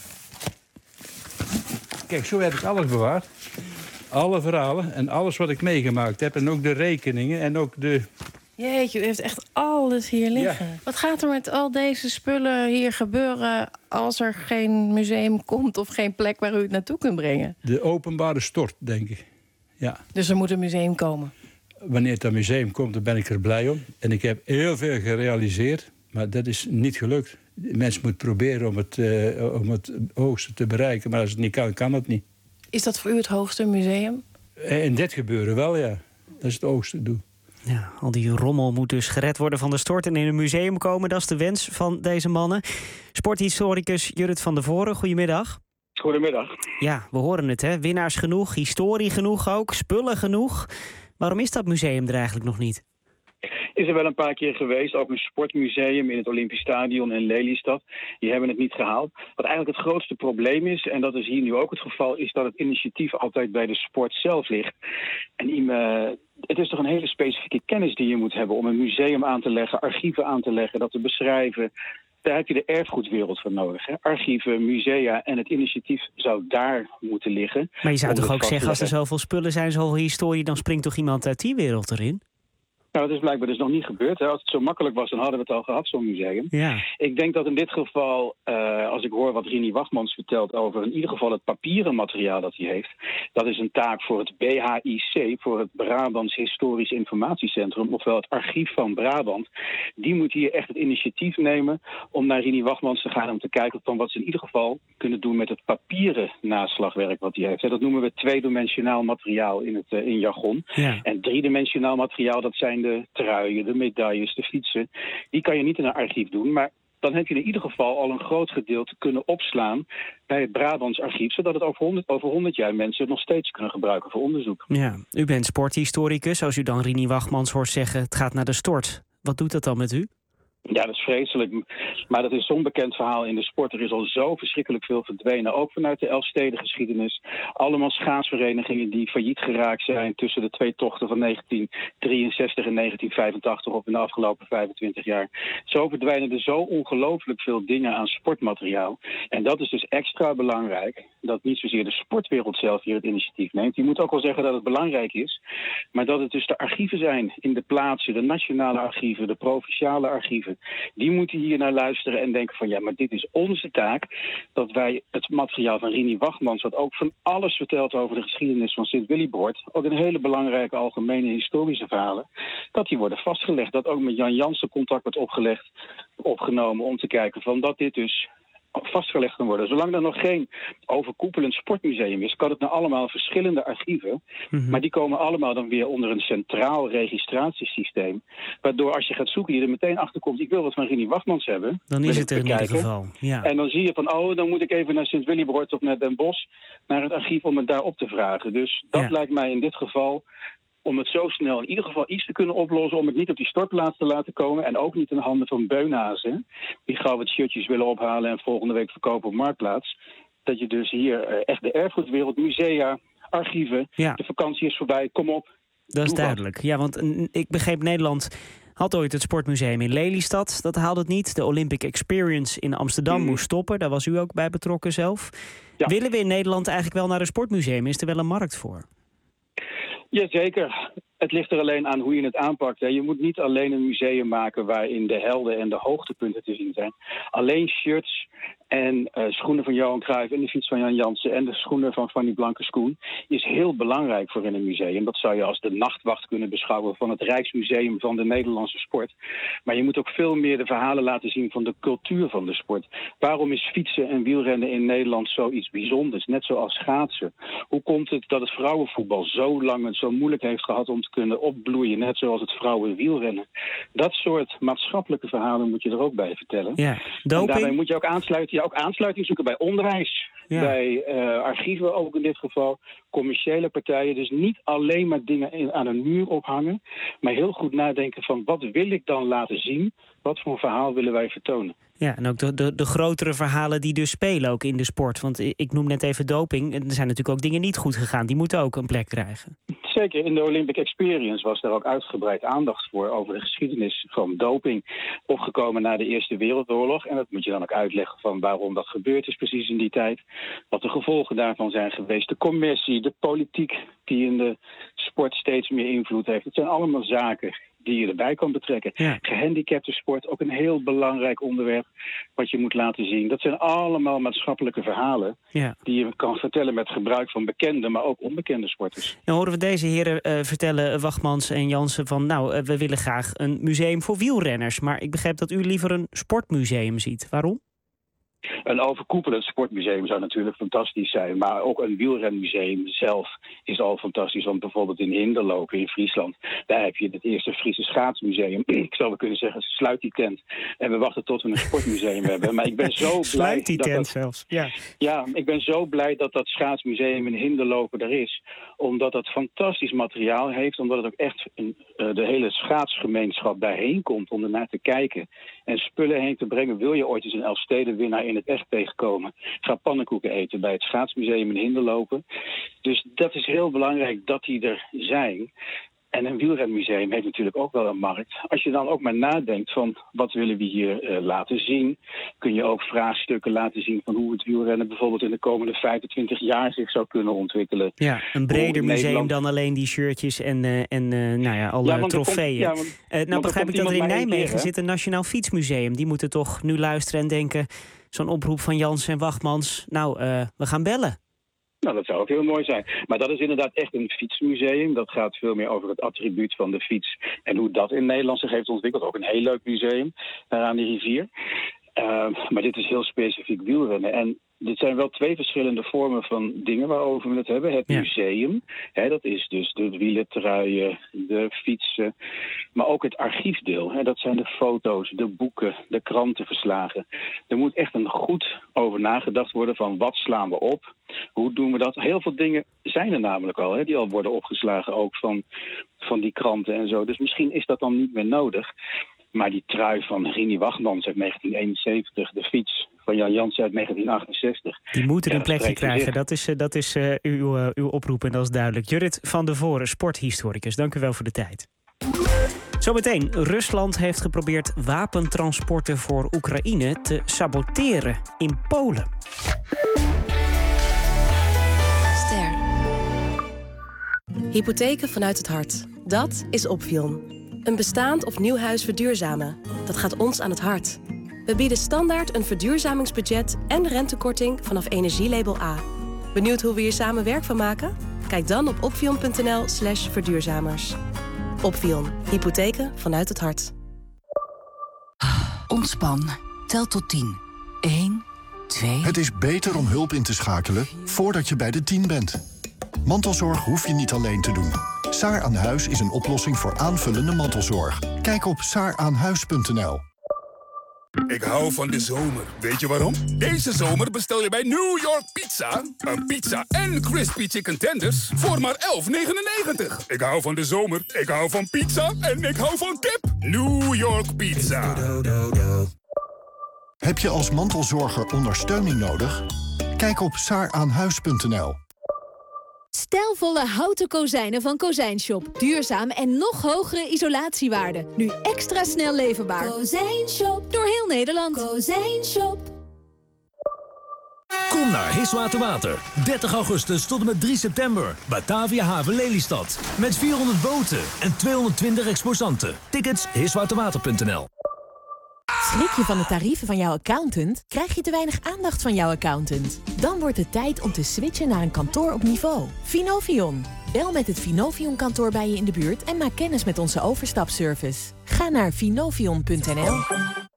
Kijk, zo heb ik alles bewaard. Alle verhalen en alles wat ik meegemaakt heb. En ook de rekeningen en ook de... Jeetje, u heeft echt alles hier liggen. Ja. Wat gaat er met al deze spullen hier gebeuren als er geen museum komt of geen plek waar u het naartoe kunt brengen? De openbare stort, denk ik. Ja. Dus er moet een museum komen? Wanneer dat museum komt, dan ben ik er blij om. En ik heb heel veel gerealiseerd, maar dat is niet gelukt. De mens moet proberen om het, uh, om het hoogste te bereiken, maar als het niet kan, kan het niet. Is dat voor u het hoogste museum? In dit gebeuren wel, ja. Dat is het hoogste doel. Ja, al die rommel moet dus gered worden van de stort en in een museum komen. Dat is de wens van deze mannen. Sporthistoricus Jurrit van der Voren, goedemiddag. Goedemiddag. Ja, we horen het, hè. Winnaars genoeg, historie genoeg ook, spullen genoeg. Waarom is dat museum er eigenlijk nog niet? Is er wel een paar keer geweest, ook een sportmuseum in het Olympisch Stadion in Lelystad. Die hebben het niet gehaald. Wat eigenlijk het grootste probleem is, en dat is hier nu ook het geval, is dat het initiatief altijd bij de sport zelf ligt. En uh, het is toch een hele specifieke kennis die je moet hebben om een museum aan te leggen, archieven aan te leggen, dat te beschrijven. Daar heb je de erfgoedwereld voor nodig. Hè? Archieven, musea en het initiatief zou daar moeten liggen. Maar je zou toch ook zeggen, als er zoveel spullen zijn, zoveel historie, dan springt toch iemand uit die wereld erin? Nou, dat is blijkbaar dus nog niet gebeurd. Hè. Als het zo makkelijk was, dan hadden we het al gehad, zo'n museum. Ja. Ik denk dat in dit geval, uh, als ik hoor wat Rini Wachmans vertelt over in ieder geval het papieren materiaal dat hij heeft, dat is een taak voor het B H I C, voor het Brabants Historisch Informatiecentrum, ofwel het Archief van Brabant. Die moet hier echt het initiatief nemen om naar Rini Wachmans te gaan om te kijken van wat ze in ieder geval kunnen doen met het papieren naslagwerk wat hij heeft. Dat noemen we tweedimensionaal materiaal in het uh, in jargon. Ja. En driedimensionaal materiaal, dat zijn de truien, de medailles, de fietsen. Die kan je niet in een archief doen, maar dan heb je in ieder geval al een groot gedeelte kunnen opslaan bij het Brabants archief, zodat het over honderd, over honderd jaar mensen het nog steeds kunnen gebruiken voor onderzoek. Ja, u bent sporthistoricus. Als u dan Rini Wachmans hoort zeggen, het gaat naar de stort. Wat doet dat dan met u? Ja, dat is vreselijk. Maar dat is zo'n bekend verhaal in de sport. Er is al zo verschrikkelijk veel verdwenen. Ook vanuit de Elfstedengeschiedenis. Allemaal schaatsverenigingen die failliet geraakt zijn tussen de twee tochten van negentien drieënzestig en negentien vijfentachtig of in de afgelopen vijfentwintig jaar. Zo verdwijnen er zo ongelooflijk veel dingen aan sportmateriaal. En dat is dus extra belangrijk. Dat niet zozeer de sportwereld zelf hier het initiatief neemt. Die moet ook wel zeggen dat het belangrijk is. Maar dat het dus de archieven zijn in de plaatsen. De nationale archieven, de provinciale archieven. Die moeten hier naar luisteren en denken van ja, maar dit is onze taak. Dat wij het materiaal van Rini Wachmans, wat ook van alles vertelt over de geschiedenis van Sint-Willebroord, ook een hele belangrijke algemene historische verhalen, dat die worden vastgelegd. Dat ook met Jan Jansen contact wordt opgelegd, opgenomen om te kijken van dat dit dus vastgelegd kan worden. Zolang er nog geen overkoepelend sportmuseum is, kan het naar allemaal verschillende archieven. Mm-hmm. Maar die komen allemaal dan weer onder een centraal registratiesysteem. Waardoor als je gaat zoeken, je er meteen achter komt, ik wil wat van Rini Wachmans hebben. Dan is het er in ieder geval. Ja. En dan zie je van, oh, dan moet ik even naar Sint-Willebroord of naar Den Bosch, naar het archief om het daar op te vragen. Dus dat ja. lijkt mij in dit geval, om het zo snel in ieder geval iets te kunnen oplossen, om het niet op die stortplaats te laten komen en ook niet in de handen van beunhazen die gauw wat shirtjes willen ophalen en volgende week verkopen op Marktplaats. Dat je dus hier uh, echt de erfgoedwereld, musea, archieven, ja. de vakantie is voorbij, kom op. Dat is duidelijk. Wat. Ja, want uh, ik begreep Nederland had ooit het sportmuseum in Lelystad. Dat haalde het niet. De Olympic Experience in Amsterdam mm. moest stoppen. Daar was u ook bij betrokken zelf. Ja. Willen we in Nederland eigenlijk wel naar een sportmuseum? Is er wel een markt voor? Jazeker. Het ligt er alleen aan hoe je het aanpakt. Hè. Je moet niet alleen een museum maken waarin de helden en de hoogtepunten te zien zijn. Alleen shirts en uh, schoenen van Johan Cruijff en de fiets van Jan Jansen en de schoenen van Fanny Blankers-Koen is heel belangrijk voor in een museum. Dat zou je als de nachtwacht kunnen beschouwen van het Rijksmuseum van de Nederlandse sport. Maar je moet ook veel meer de verhalen laten zien van de cultuur van de sport. Waarom is fietsen en wielrennen in Nederland zoiets bijzonders? Net zoals schaatsen. Hoe komt het dat het vrouwenvoetbal zo lang en zo moeilijk heeft gehad om te kunnen opbloeien, net zoals het vrouwenwielrennen? Dat soort maatschappelijke verhalen moet je er ook bij vertellen. Ja. En daarbij moet je ook aansluiten, ja, ook aansluiting zoeken bij onderwijs. Ja. Bij uh, archieven ook in dit geval, commerciële partijen. Dus niet alleen maar dingen in, aan een muur ophangen, maar heel goed nadenken van wat wil ik dan laten zien? Wat voor een verhaal willen wij vertonen? Ja, en ook de, de, de grotere verhalen die dus spelen ook in de sport. Want ik noem net even doping. Er zijn natuurlijk ook dingen niet goed gegaan. Die moeten ook een plek krijgen. Zeker, in de Olympic Experience was daar ook uitgebreid aandacht voor over de geschiedenis van doping. Opgekomen na de Eerste Wereldoorlog. En dat moet je dan ook uitleggen van waarom dat gebeurd is precies in die tijd. Wat de gevolgen daarvan zijn geweest. De commercie, de politiek die in de sport steeds meer invloed heeft. Het zijn allemaal zaken die je erbij kan betrekken. Ja. Gehandicapte sport, ook een heel belangrijk onderwerp wat je moet laten zien. Dat zijn allemaal maatschappelijke verhalen ja. die je kan vertellen met gebruik van bekende, maar ook onbekende sporters. Dan horen we deze heren uh, vertellen, Wachtmans en Jansen, van nou, uh, we willen graag een museum voor wielrenners. Maar ik begrijp dat u liever een sportmuseum ziet. Waarom? Een overkoepelend sportmuseum zou natuurlijk fantastisch zijn. Maar ook een wielrenmuseum zelf is al fantastisch. Want bijvoorbeeld in Hinderlopen in Friesland, daar heb je het eerste Friese schaatsmuseum. Ik zou wel kunnen zeggen, sluit die tent. En we wachten tot we een sportmuseum hebben. Maar ik ben zo blij... Sluit die dat tent dat, zelfs, ja. Ja, ik ben zo blij dat dat schaatsmuseum in Hinderlopen er is. Omdat dat fantastisch materiaal heeft. Omdat het ook echt een, uh, de hele schaatsgemeenschap daarheen komt om ernaar te kijken. En spullen heen te brengen. Wil je ooit eens een Elfstedenwinnaar in het echt tegenkomen? Ga pannenkoeken eten bij het schaatsmuseum in Hinderlopen. Dus dat is heel belangrijk dat die er zijn. En een wielrenmuseum heeft natuurlijk ook wel een markt. Als je dan ook maar nadenkt van wat willen we hier uh, laten zien, kun je ook vraagstukken laten zien van hoe het wielrennen bijvoorbeeld in de komende vijfentwintig jaar zich zou kunnen ontwikkelen. Ja, een breder museum Nederland... dan alleen die shirtjes en, uh, en uh, nou ja, alle ja, trofeeën. Komt, ja, want, uh, nou begrijp ik dat er in Nijmegen keer, zit een Nationaal Fietsmuseum. Die moeten toch nu luisteren en denken, zo'n oproep van Jansen en Wachtmans, nou, uh, we gaan bellen. Nou, dat zou ook heel mooi zijn. Maar dat is inderdaad echt een fietsmuseum. Dat gaat veel meer over het attribuut van de fiets en hoe dat in Nederland zich heeft ontwikkeld. Ook een heel leuk museum daar aan de rivier. Uh, maar dit is heel specifiek wielrennen. En dit zijn wel twee verschillende vormen van dingen waarover we het hebben. Het ja. museum, hè, dat is dus de wielertruien, de fietsen. Maar ook het archiefdeel. Hè, dat zijn de foto's, de boeken, de krantenverslagen. Er moet echt een goed over nagedacht worden van wat slaan we op? Hoe doen we dat? Heel veel dingen zijn er namelijk al, hè, die al worden opgeslagen ook van, van die kranten en zo. Dus misschien is dat dan niet meer nodig. Maar die trui van Rini Wachtmans uit negentien eenenzeventig, de fiets van Jan Jansen uit negentien achtenzestig. Die moeten ja, een plekje krijgen. Dat is, dat is uh, uw, uh, uw oproep en dat is duidelijk. Jurrit van der Voren, sporthistoricus. Dank u wel voor de tijd. Zometeen, Rusland heeft geprobeerd wapentransporten voor Oekraïne te saboteren in Polen. Ster. Hypotheken vanuit het hart. Dat is Opvion. Een bestaand of nieuw huis verduurzamen. Dat gaat ons aan het hart. We bieden standaard een verduurzamingsbudget en rentekorting vanaf Energielabel A. Benieuwd hoe we hier samen werk van maken? Kijk dan op opvion.nl slash verduurzamers. Opvion. Hypotheken vanuit het hart. Ontspan. Tel tot tien. één, twee... Het is beter om hulp in te schakelen voordat je bij de tien bent. Mantelzorg hoef je niet alleen te doen. Saar aan Huis is een oplossing voor aanvullende mantelzorg. Kijk op saar aan huis punt n l. Ik hou van de zomer. Weet je waarom? Deze zomer bestel je bij New York Pizza een pizza en crispy chicken tenders voor maar elf negenennegentig. Ik hou van de zomer, ik hou van pizza en ik hou van kip. New York Pizza. Heb je als mantelzorger ondersteuning nodig? Kijk op saar aan huis punt n l. Stijlvolle houten kozijnen van Kozijnshop. Duurzaam en nog hogere isolatiewaarden. Nu extra snel leverbaar. Kozijnshop. Door heel Nederland. Kozijnshop. Kom naar Hiswaterwater. dertig augustus tot en met drie september. Batavia Haven Lelystad. Met vierhonderd boten en tweehonderdtwintig exposanten. Tickets hiswaterwater punt n l. Schrik je van de tarieven van jouw accountant? Krijg je te weinig aandacht van jouw accountant? Dan wordt het tijd om te switchen naar een kantoor op niveau. Finovion. Bel met het Finovion kantoor bij je in de buurt en maak kennis met onze overstapservice. Ga naar finovion punt n l.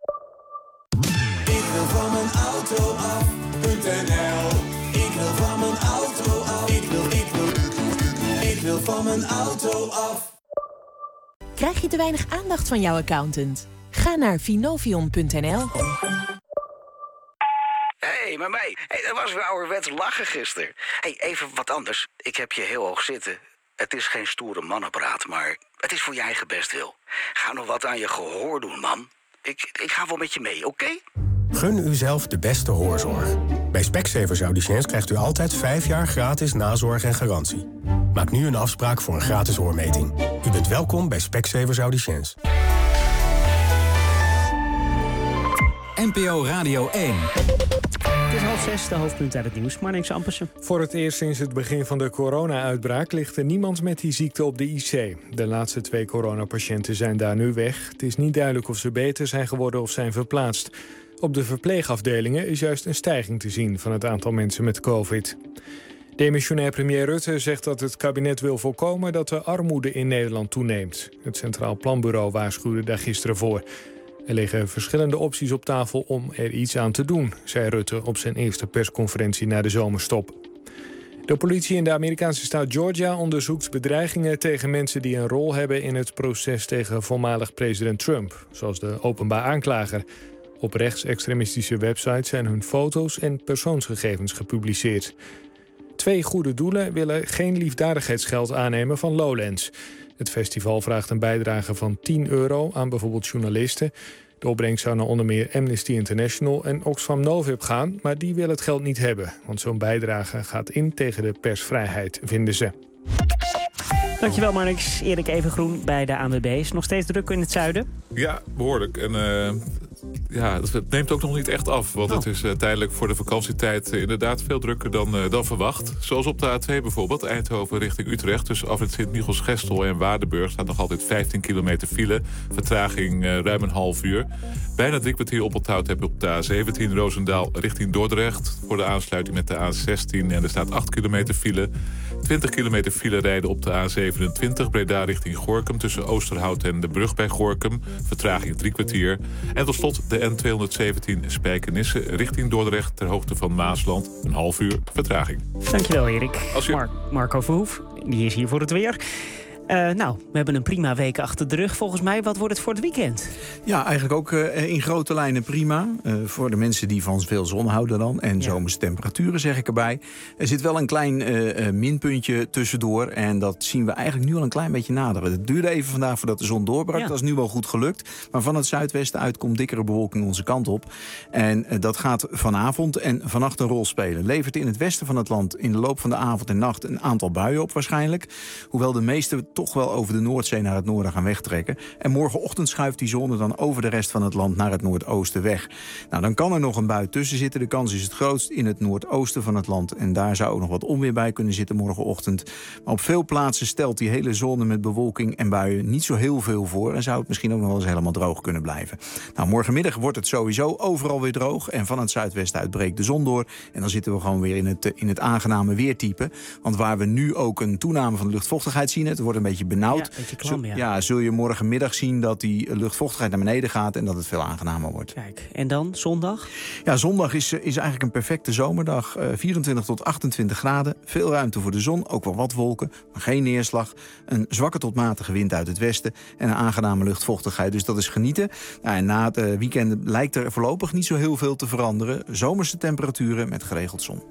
Ik wil van mijn auto af.nl. Ik wil van mijn auto af. Ik wil, ik wil, ik wil van mijn auto af. Krijg je te weinig aandacht van jouw accountant? Ga naar finovion punt n l. Hé, hey, maar mij. Hey, dat was weer ouderwets lachen gisteren. Hey, even wat anders. Ik heb je heel hoog zitten. Het is geen stoere mannenpraat, maar het is voor je eigen bestwil. Ga nog wat aan je gehoor doen, man. Ik, ik ga wel met je mee, oké? Okay? Gun u zelf de beste hoorzorg. Bij Specsavers Audiciëns krijgt u altijd vijf jaar gratis nazorg en garantie. Maak nu een afspraak voor een gratis hoormeting. U bent welkom bij Specsavers Audiciëns. N P O Radio één. Het is half zes, de hoofdpunt uit het nieuws. Marnix Ampersen. Voor het eerst sinds het begin van de corona-uitbraak ligt er niemand met die ziekte op de I C. De laatste twee coronapatiënten zijn daar nu weg. Het is niet duidelijk of ze beter zijn geworden of zijn verplaatst. Op de verpleegafdelingen is juist een stijging te zien van het aantal mensen met covid. Demissionair premier Rutte zegt dat het kabinet wil voorkomen dat de armoede in Nederland toeneemt. Het Centraal Planbureau waarschuwde daar gisteren voor. Er liggen verschillende opties op tafel om er iets aan te doen, zei Rutte op zijn eerste persconferentie na de zomerstop. De politie in de Amerikaanse staat Georgia onderzoekt bedreigingen tegen mensen die een rol hebben in het proces tegen voormalig president Trump, zoals de openbaar aanklager. Op rechtsextremistische websites zijn hun foto's en persoonsgegevens gepubliceerd. Twee goede doelen willen geen liefdadigheidsgeld aannemen van Lowlands. Het festival vraagt een bijdrage van tien euro aan bijvoorbeeld journalisten. De opbrengst zou naar onder meer Amnesty International en Oxfam Novib gaan, maar die willen het geld niet hebben. Want zo'n bijdrage gaat in tegen de persvrijheid, vinden ze. Dankjewel Marnix. Erik Evengroen bij de A N W B. Is nog steeds druk in het zuiden? Ja, behoorlijk. En uh, ja, het neemt ook nog niet echt af. Want oh. het is uh, tijdelijk voor de vakantietijd uh, inderdaad veel drukker dan, uh, dan verwacht. Zoals op de A twee bijvoorbeeld, Eindhoven richting Utrecht. Tussen afrit Sint-Michels-Gestel en Waardenburg staat nog altijd vijftien kilometer file. Vertraging uh, ruim een half uur. Bijna drie kwartier oponthoud heb je op de A zeventien Roosendaal richting Dordrecht. Voor de aansluiting met de A zestien en er staat acht kilometer file. twintig kilometer file rijden op de A zevenentwintig Breda richting Gorinchem tussen Oosterhout en de brug bij Gorinchem. Vertraging drie kwartier. En tot slot de N tweehonderdzeventien Spijkenisse richting Dordrecht ter hoogte van Maasland. Een half uur vertraging. Dankjewel Erik. Als je... Mar- Marco Verhoef, die is hier voor het weer. Uh, nou, we hebben een prima week achter de rug. Volgens mij, wat wordt het voor het weekend? Ja, eigenlijk ook uh, in grote lijnen prima. Uh, voor de mensen die van veel zon houden dan. En ja. zomerse temperaturen, zeg ik erbij. Er zit wel een klein uh, uh, minpuntje tussendoor. En dat zien we eigenlijk nu al een klein beetje naderen. Het duurde even vandaag voordat de zon doorbrak. Ja. Dat is nu wel goed gelukt. Maar van het zuidwesten uit komt dikkere bewolking onze kant op. En uh, dat gaat vanavond en vannacht een rol spelen. Levert in het westen van het land in de loop van de avond en nacht een aantal buien op waarschijnlijk. Hoewel de meeste toch wel over de Noordzee naar het noorden gaan wegtrekken. En morgenochtend schuift die zone dan over de rest van het land naar het noordoosten weg. Nou, dan kan er nog een bui tussen zitten. De kans is het grootst in het noordoosten van het land. En daar zou ook nog wat onweer bij kunnen zitten morgenochtend. Maar op veel plaatsen stelt die hele zone met bewolking en buien niet zo heel veel voor. En zou het misschien ook nog wel eens helemaal droog kunnen blijven. Nou, morgenmiddag wordt het sowieso overal weer droog. En van het zuidwesten uit breekt de zon door. En dan zitten we gewoon weer in het, in het aangename weertype. Want waar we nu ook een toename van de luchtvochtigheid zien, het wordt een beetje benauwd. Ja, klam, ja. ja, zul je morgenmiddag zien dat die luchtvochtigheid naar beneden gaat en dat het veel aangenamer wordt. Kijk, en dan zondag? Ja, zondag is, is eigenlijk een perfecte zomerdag. Uh, vierentwintig tot achtentwintig graden. Veel ruimte voor de zon, ook wel wat wolken, maar geen neerslag. Een zwakke tot matige wind uit het westen en een aangename luchtvochtigheid. Dus dat is genieten. Nou, en na het uh, weekend lijkt er voorlopig niet zo heel veel te veranderen. Zomerse temperaturen met geregeld zon.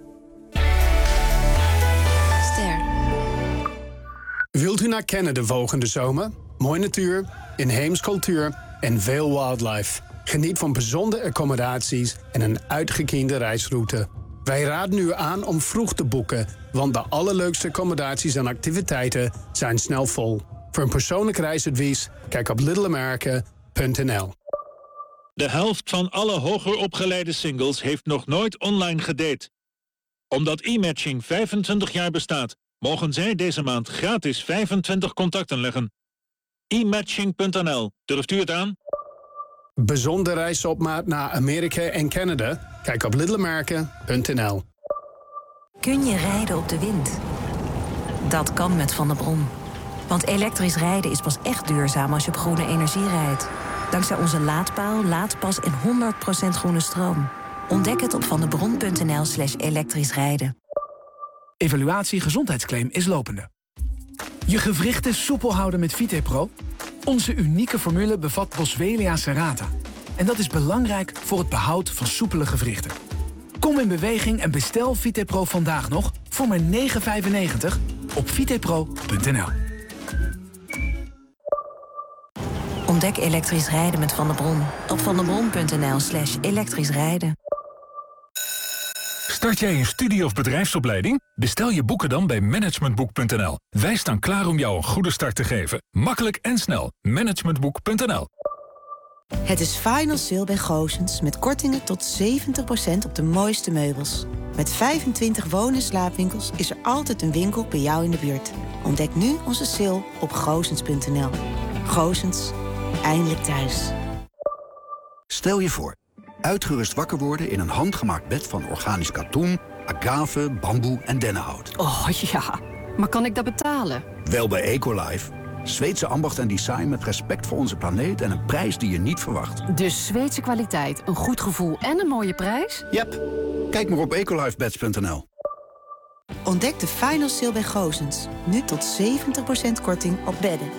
Wilt u naar Canada volgende zomer? Mooi natuur, inheems cultuur en veel wildlife. Geniet van bijzondere accommodaties en een uitgekiende reisroute. Wij raden u aan om vroeg te boeken, want de allerleukste accommodaties en activiteiten zijn snel vol. Voor een persoonlijk reisadvies, kijk op little america punt n l. De helft van alle hoger opgeleide singles heeft nog nooit online gedate. Omdat e-matching vijfentwintig jaar bestaat, mogen zij deze maand gratis vijfentwintig contacten leggen. e matching punt n l. Durft u het aan? Bijzonder reis op maat naar Amerika en Canada? Kijk op little america punt n l. Kun je rijden op de wind? Dat kan met Van der Bron. Want elektrisch rijden is pas echt duurzaam als je op groene energie rijdt. Dankzij onze laadpaal, laadpas en honderd procent groene stroom. Ontdek het op vandebron punt n l slash elektrisch rijden. Evaluatie gezondheidsclaim is lopende. Je gewrichten soepel houden met VitePro? Onze unieke formule bevat Boswellia serrata. En dat is belangrijk voor het behoud van soepele gewrichten. Kom in beweging en bestel VitePro vandaag nog voor maar negen vijfennegentig op vitepro punt n l. Ontdek elektrisch rijden met Van der Bron op vandebron punt n l slash elektrisch rijden. Start jij een studie- of bedrijfsopleiding? Bestel je boeken dan bij managementboek punt n l. Wij staan klaar om jou een goede start te geven. Makkelijk en snel. managementboek punt n l. Het is Final Sale bij Goossens met kortingen tot zeventig procent op de mooiste meubels. Met vijfentwintig woon- en slaapwinkels is er altijd een winkel bij jou in de buurt. Ontdek nu onze sale op goossens punt n l. Goossens, eindelijk thuis. Stel je voor, uitgerust wakker worden in een handgemaakt bed van organisch katoen, agave, bamboe en dennenhout. Oh ja, maar kan ik dat betalen? Wel bij Ecolife. Zweedse ambacht en design met respect voor onze planeet en een prijs die je niet verwacht. Dus Zweedse kwaliteit, een goed gevoel en een mooie prijs? Yep. Kijk maar op ecolifebeds punt n l. Ontdek de Final Sale bij Goossens. Nu tot zeventig procent korting op bedden.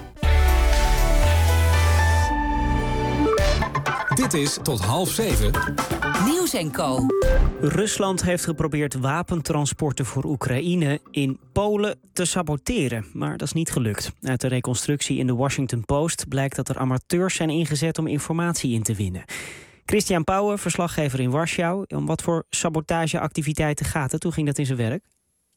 Dit is tot half zeven. Nieuws en Co. Rusland heeft geprobeerd wapentransporten voor Oekraïne in Polen te saboteren. Maar dat is niet gelukt. Uit de reconstructie in de Washington Post blijkt dat er amateurs zijn ingezet om informatie in te winnen. Christian Pauwen, verslaggever in Warschau. Om wat voor sabotageactiviteiten gaat het? Hoe ging dat in zijn werk?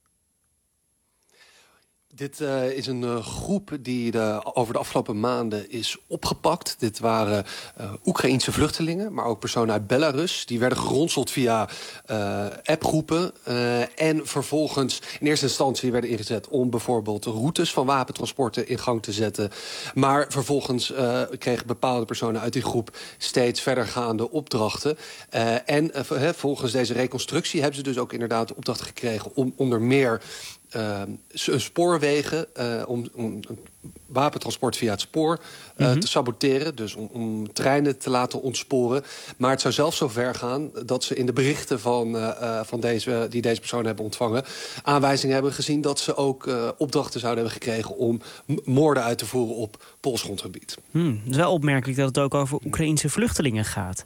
Dit uh, is een uh, groep die de, over de afgelopen maanden is opgepakt. Dit waren uh, Oekraïense vluchtelingen, maar ook personen uit Belarus. Die werden geronseld via uh, appgroepen. Uh, en vervolgens in eerste instantie werden ingezet om bijvoorbeeld routes van wapentransporten in gang te zetten. Maar vervolgens uh, kregen bepaalde personen uit die groep steeds verdergaande opdrachten. Uh, en uh, volgens deze reconstructie hebben ze dus ook inderdaad de opdracht gekregen om onder meer Uh, spoorwegen, uh, om, om wapentransport via het spoor uh, mm-hmm. te saboteren. Dus om, om treinen te laten ontsporen. Maar het zou zelfs zo ver gaan dat ze in de berichten van, uh, uh, van deze, die deze personen hebben ontvangen aanwijzingen hebben gezien dat ze ook uh, opdrachten zouden hebben gekregen om moorden uit te voeren op Pools grondgebied. Hmm, het is wel opmerkelijk dat het ook over Oekraïense vluchtelingen gaat.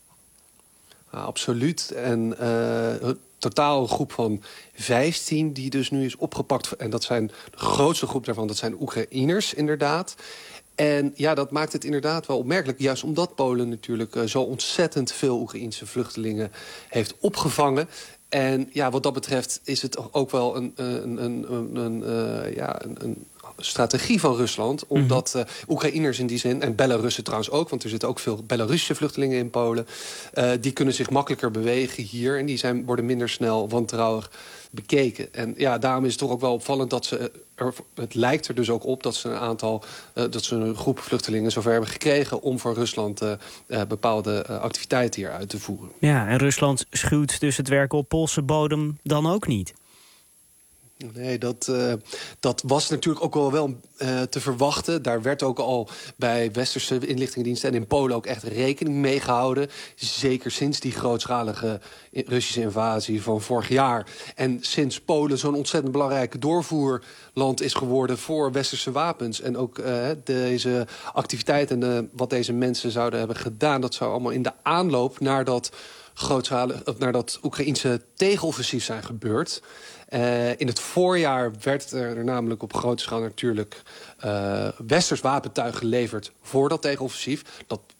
Uh, absoluut. En uh, totaal een groep van vijftien die dus nu is opgepakt. En dat zijn de grootste groep daarvan, dat zijn Oekraïners inderdaad. En ja, dat maakt het inderdaad wel opmerkelijk. Juist omdat Polen natuurlijk uh, zo ontzettend veel Oekraïense vluchtelingen heeft opgevangen. En ja, wat dat betreft is het ook wel een, een, een, een, een, uh, ja, een, een strategie van Rusland. Omdat uh, Oekraïners in die zin, en Belarussen trouwens ook, want er zitten ook veel Belarusische vluchtelingen in Polen. Uh, die kunnen zich makkelijker bewegen hier. En die zijn, worden minder snel wantrouwig bekeken. En ja, daarom is het toch ook wel opvallend dat ze er, het lijkt er dus ook op dat ze een aantal, uh, dat ze een groep vluchtelingen zover hebben gekregen om voor Rusland uh, uh, bepaalde uh, activiteiten hier uit te voeren. Ja, en Rusland schuwt dus het werk op Poolse bodem dan ook niet. Nee, dat, uh, dat was natuurlijk ook wel, wel uh, te verwachten. Daar werd ook al bij westerse inlichtingendiensten en in Polen ook echt rekening mee gehouden. Zeker sinds die grootschalige Russische invasie van vorig jaar. En sinds Polen zo'n ontzettend belangrijke doorvoerland is geworden voor westerse wapens. En ook uh, deze activiteiten en uh, wat deze mensen zouden hebben gedaan, dat zou allemaal in de aanloop naar dat grootschalige, naar dat Oekraïense tegenoffensief zijn gebeurd. Uh, in het voorjaar werd er namelijk op grote schaal natuurlijk uh, westers wapentuig geleverd voor dat tegenoffensief. Dat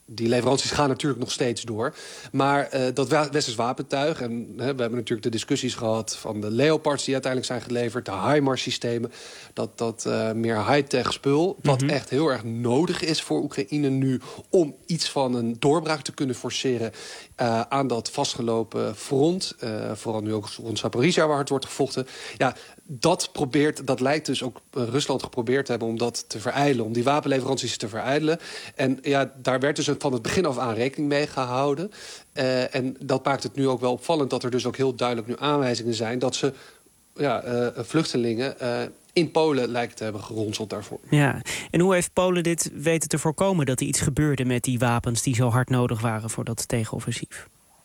die leveranties gaan natuurlijk nog steeds door. Maar uh, dat westers wapentuig... en hè, we hebben natuurlijk de discussies gehad van de Leopards die uiteindelijk zijn geleverd, de HIMARS-systemen, dat, dat uh, meer high-tech spul, wat mm-hmm. echt heel erg nodig is voor Oekraïne nu om iets van een doorbraak te kunnen forceren uh, aan dat vastgelopen front. Uh, vooral nu ook rond Zaporizhzhia waar hard wordt gevochten. Ja, dat probeert, dat lijkt dus ook uh, Rusland geprobeerd te hebben om dat te verijdelen, om die wapenleveranties te verijdelen. En ja, daar werd dus van het begin af aan rekening mee gehouden. Uh, en dat maakt het nu ook wel opvallend dat er dus ook heel duidelijk nu aanwijzingen zijn dat ze ja, uh, vluchtelingen uh, in Polen lijken te hebben geronseld daarvoor. Ja, en hoe heeft Polen dit weten te voorkomen dat er iets gebeurde met die wapens die zo hard nodig waren voor dat tegenoffensief?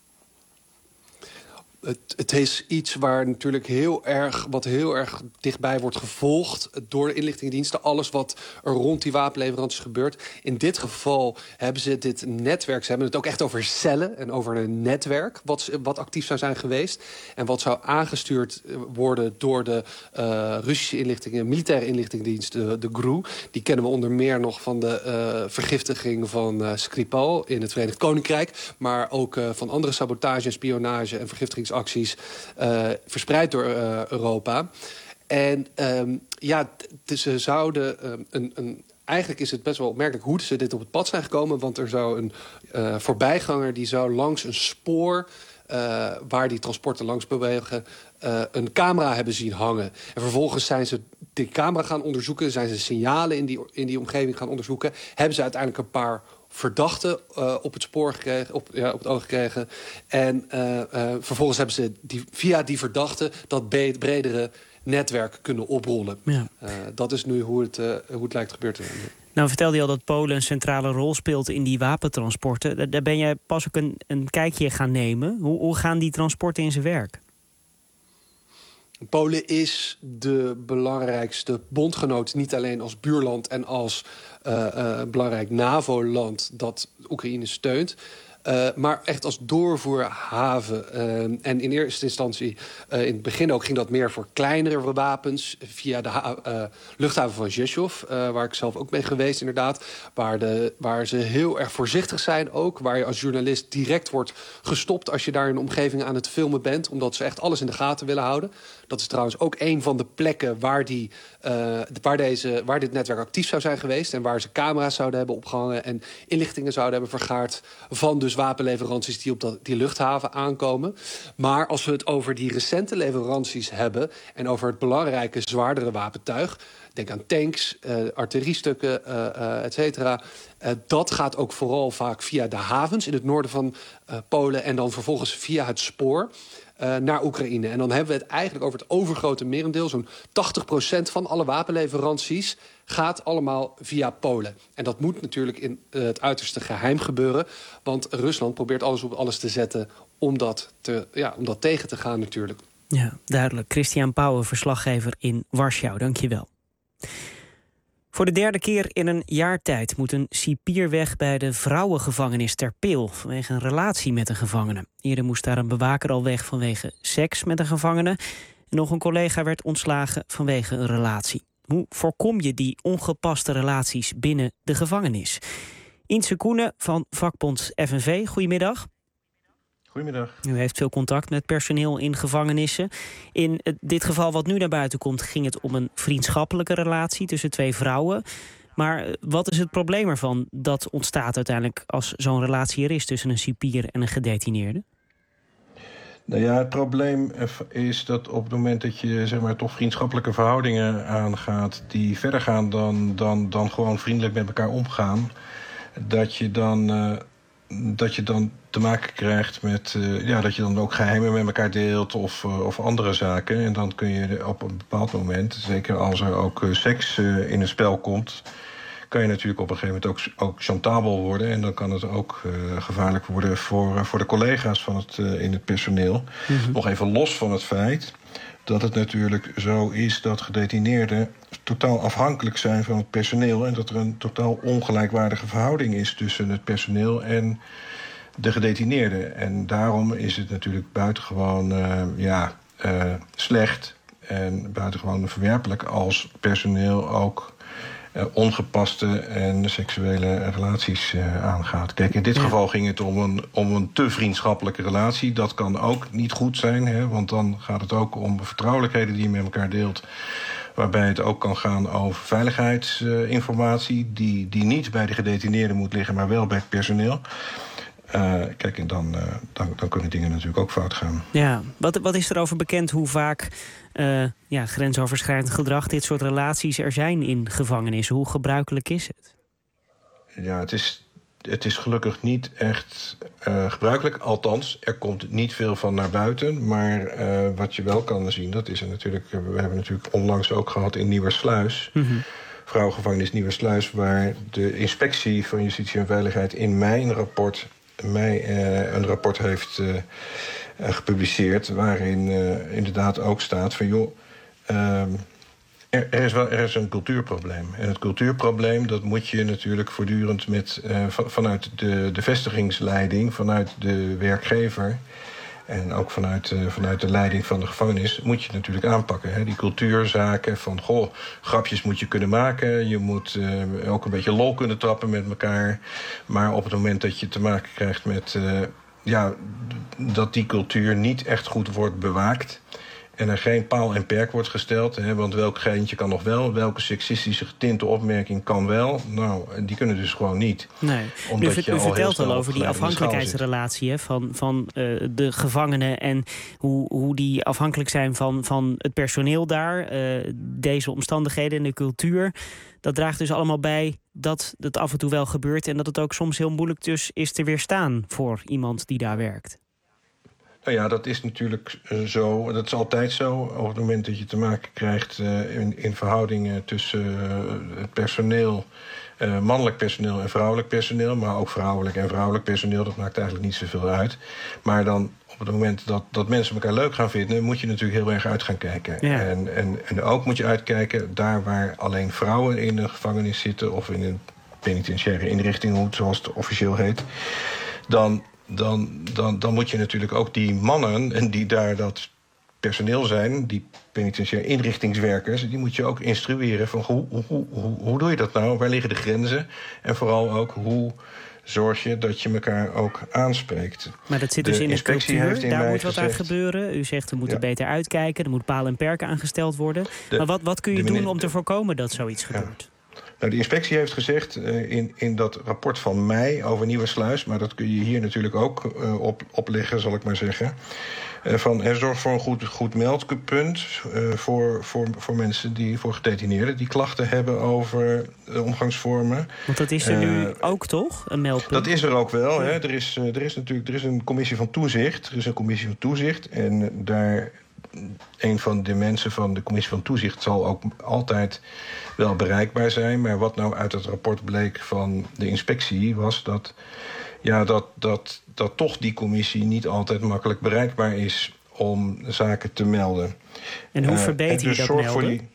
Het, het is iets waar natuurlijk heel erg, wat heel erg dichtbij wordt gevolgd door de inlichtingendiensten. Alles wat er rond die wapenleveranties gebeurt. In dit geval hebben ze dit netwerk, ze hebben het ook echt over cellen en over een netwerk wat, wat actief zou zijn geweest. En wat zou aangestuurd worden door de uh, Russische inlichtingen, militaire inlichtingendienst, de, de G R U. Die kennen we onder meer nog van de uh, vergiftiging van uh, Skripal in het Verenigd Koninkrijk. Maar ook uh, van andere sabotage, spionage en vergiftigings acties uh, verspreid door uh, Europa. En um, ja, t- ze zouden um, een, een... Eigenlijk is het best wel opmerkelijk hoe ze dit op het pad zijn gekomen. Want er zou een uh, voorbijganger die zou langs een spoor Uh, waar die transporten langs bewegen, uh, een camera hebben zien hangen. En vervolgens zijn ze die camera gaan onderzoeken, zijn ze signalen in die, in die omgeving gaan onderzoeken. Hebben ze uiteindelijk een paar verdachten uh, op het spoor gekregen, op, ja, op het oog gekregen. En uh, uh, vervolgens hebben ze die, via die verdachten dat bredere netwerk kunnen oprollen. Ja. Uh, dat is nu hoe het, uh, hoe het lijkt gebeurd te zijn. Nou vertelde je al dat Polen een centrale rol speelt in die wapentransporten. Daar ben jij pas ook een, een kijkje gaan nemen. Hoe, hoe gaan die transporten in zijn werk? Polen is de belangrijkste bondgenoot, niet alleen als buurland en als uh, uh, belangrijk NAVO-land dat Oekraïne steunt. Uh, maar echt als doorvoerhaven. Uh, en in eerste instantie, uh, in het begin ook, ging dat meer voor kleinere wapens via de ha- uh, luchthaven van Rzeszów, uh, waar ik zelf ook ben geweest inderdaad. Waar, de, waar ze heel erg voorzichtig zijn ook. Waar je als journalist direct wordt gestopt als je daar in de omgeving aan het filmen bent. Omdat ze echt alles in de gaten willen houden. Dat is trouwens ook een van de plekken waar, die, uh, waar, deze, waar dit netwerk actief zou zijn geweest. En waar ze camera's zouden hebben opgehangen en inlichtingen zouden hebben vergaard van dus wapenleveranties die op dat, die luchthaven aankomen. Maar als we het over die recente leveranties hebben en over het belangrijke zwaardere wapentuig, denk aan tanks, uh, artilleriestukken, uh, uh, et cetera. Uh, dat gaat ook vooral vaak via de havens in het noorden van uh, Polen en dan vervolgens via het spoor Uh, naar Oekraïne. En dan hebben we het eigenlijk over het overgrote merendeel. Zo'n tachtig procent van alle wapenleveranties gaat allemaal via Polen. En dat moet natuurlijk in uh, het uiterste geheim gebeuren. Want Rusland probeert alles op alles te zetten om dat, te, ja, om dat tegen te gaan natuurlijk. Ja, duidelijk. Christian Pauwen, verslaggever in Warschau. Dank je wel. Voor de derde keer in een jaar tijd moet een cipier weg bij de vrouwengevangenis Ter Peel vanwege een relatie met een gevangene. Eerder moest daar een bewaker al weg vanwege seks met een gevangene. En nog een collega werd ontslagen vanwege een relatie. Hoe voorkom je die ongepaste relaties binnen de gevangenis? Intse Koenen van vakbond F N V, goedemiddag. Goedemiddag. U heeft veel contact met personeel in gevangenissen. In dit geval wat nu naar buiten komt, ging het om een vriendschappelijke relatie tussen twee vrouwen. Maar wat is het probleem ervan dat ontstaat uiteindelijk als zo'n relatie er is tussen een cipier en een gedetineerde? Nou ja, het probleem is dat op het moment dat je zeg maar toch vriendschappelijke verhoudingen aangaat die verder gaan dan, dan, dan gewoon vriendelijk met elkaar omgaan, dat je dan, uh, dat je dan te maken krijgt met uh, ja, dat je dan ook geheimen met elkaar deelt of, uh, of andere zaken. En dan kun je op een bepaald moment, zeker als er ook uh, seks uh, in een spel komt, kan je natuurlijk op een gegeven moment ook, ook chantabel worden. En dan kan het ook uh, gevaarlijk worden voor, uh, voor de collega's van het, uh, in het personeel. Mm-hmm. Nog even los van het feit dat het natuurlijk zo is dat gedetineerden totaal afhankelijk zijn van het personeel. En dat er een totaal ongelijkwaardige verhouding is tussen het personeel en de gedetineerden. En daarom is het natuurlijk buitengewoon uh, ja, uh, slecht en buitengewoon verwerpelijk als personeel ook uh, ongepaste en seksuele relaties uh, aangaat. Kijk, in dit ja. geval ging het om een, om een te vriendschappelijke relatie. Dat kan ook niet goed zijn, hè, want dan gaat het ook om vertrouwelijkheden die je met elkaar deelt. Waarbij het ook kan gaan over veiligheidsinformatie... Uh, die, die niet bij de gedetineerde moet liggen, maar wel bij het personeel. Uh, kijk, en dan, uh, dan, dan kunnen dingen natuurlijk ook fout gaan. Ja, wat, wat is er over bekend hoe vaak uh, ja, grensoverschrijdend gedrag... dit soort relaties er zijn in gevangenissen? Hoe gebruikelijk is het? Ja, het is, het is gelukkig niet echt uh, gebruikelijk. Althans, er komt niet veel van naar buiten. Maar uh, wat je wel kan zien, dat is er natuurlijk... we hebben natuurlijk onlangs ook gehad in Nieuwersluis... Mm-hmm. Vrouwengevangenis Nieuwersluis... waar de inspectie van Justitie en Veiligheid in mei een rapport... mij uh, een rapport heeft uh, uh, gepubliceerd... waarin uh, inderdaad ook staat van... joh, uh, er, er, is wel, er is een cultuurprobleem. En het cultuurprobleem, dat moet je natuurlijk voortdurend... met uh, van, vanuit de, de vestigingsleiding, vanuit de werkgever... en ook vanuit, uh, vanuit de leiding van de gevangenis moet je het natuurlijk aanpakken. Hè? Die cultuurzaken van, goh, grapjes moet je kunnen maken. Je moet uh, ook een beetje lol kunnen trappen met elkaar. Maar op het moment dat je te maken krijgt met... Uh, ja, dat die cultuur niet echt goed wordt bewaakt... en er geen paal en perk wordt gesteld. Hè, want welk geintje kan nog wel? Welke seksistische getinte opmerking kan wel? Nou, die kunnen dus gewoon niet. Nee. Omdat u, je u al vertelt al over die afhankelijkheidsrelatie hè, van, van uh, de gevangenen... en hoe, hoe die afhankelijk zijn van, van het personeel daar. Uh, deze omstandigheden en de cultuur. Dat draagt dus allemaal bij dat het af en toe wel gebeurt... en dat het ook soms heel moeilijk dus is te weerstaan voor iemand die daar werkt. Nou ja, dat is natuurlijk uh, zo. Dat is altijd zo. Op het moment dat je te maken krijgt uh, in, in verhoudingen tussen uh, het personeel... Uh, mannelijk personeel en vrouwelijk personeel... maar ook vrouwelijk en vrouwelijk personeel, dat maakt eigenlijk niet zoveel uit. Maar dan op het moment dat, dat mensen elkaar leuk gaan vinden... moet je natuurlijk heel erg uit gaan kijken. Ja. En, en, en ook moet je uitkijken daar waar alleen vrouwen in een gevangenis zitten... of in een penitentiaire inrichting, zoals het officieel heet... dan... Dan, dan, dan moet je natuurlijk ook die mannen en die daar dat personeel zijn... die penitentiaire inrichtingswerkers... die moet je ook instrueren van hoe, hoe, hoe, hoe doe je dat nou? Waar liggen de grenzen? En vooral ook hoe zorg je dat je elkaar ook aanspreekt. Maar dat zit dus de in de cultuur, daar moet wat gezegd, aan gebeuren. U zegt we moeten ja. beter uitkijken, er moet palen en perken aangesteld worden. De, maar wat, wat kun je meneer, doen om te voorkomen dat zoiets gebeurt? Ja. Nou, de inspectie heeft gezegd uh, in, in dat rapport van mei over Nieuwersluis... maar dat kun je hier natuurlijk ook uh, op, opleggen, zal ik maar zeggen... Uh, van er zorgt voor een goed, goed meldpunt uh, voor, voor, voor mensen, die, voor gedetineerden... die klachten hebben over uh, omgangsvormen. Want dat is er uh, nu ook, toch, een meldpunt? Dat is er ook wel. Hè. Er, is, uh, er is natuurlijk er is een commissie van toezicht. Er is een commissie van toezicht en uh, daar... Een van de mensen van de commissie van toezicht zal ook altijd wel bereikbaar zijn. Maar wat nou uit het rapport bleek van de inspectie was dat, ja, dat, dat, dat toch die commissie niet altijd makkelijk bereikbaar is om zaken te melden. En hoe verbeter uh, je dus dat melden? Die...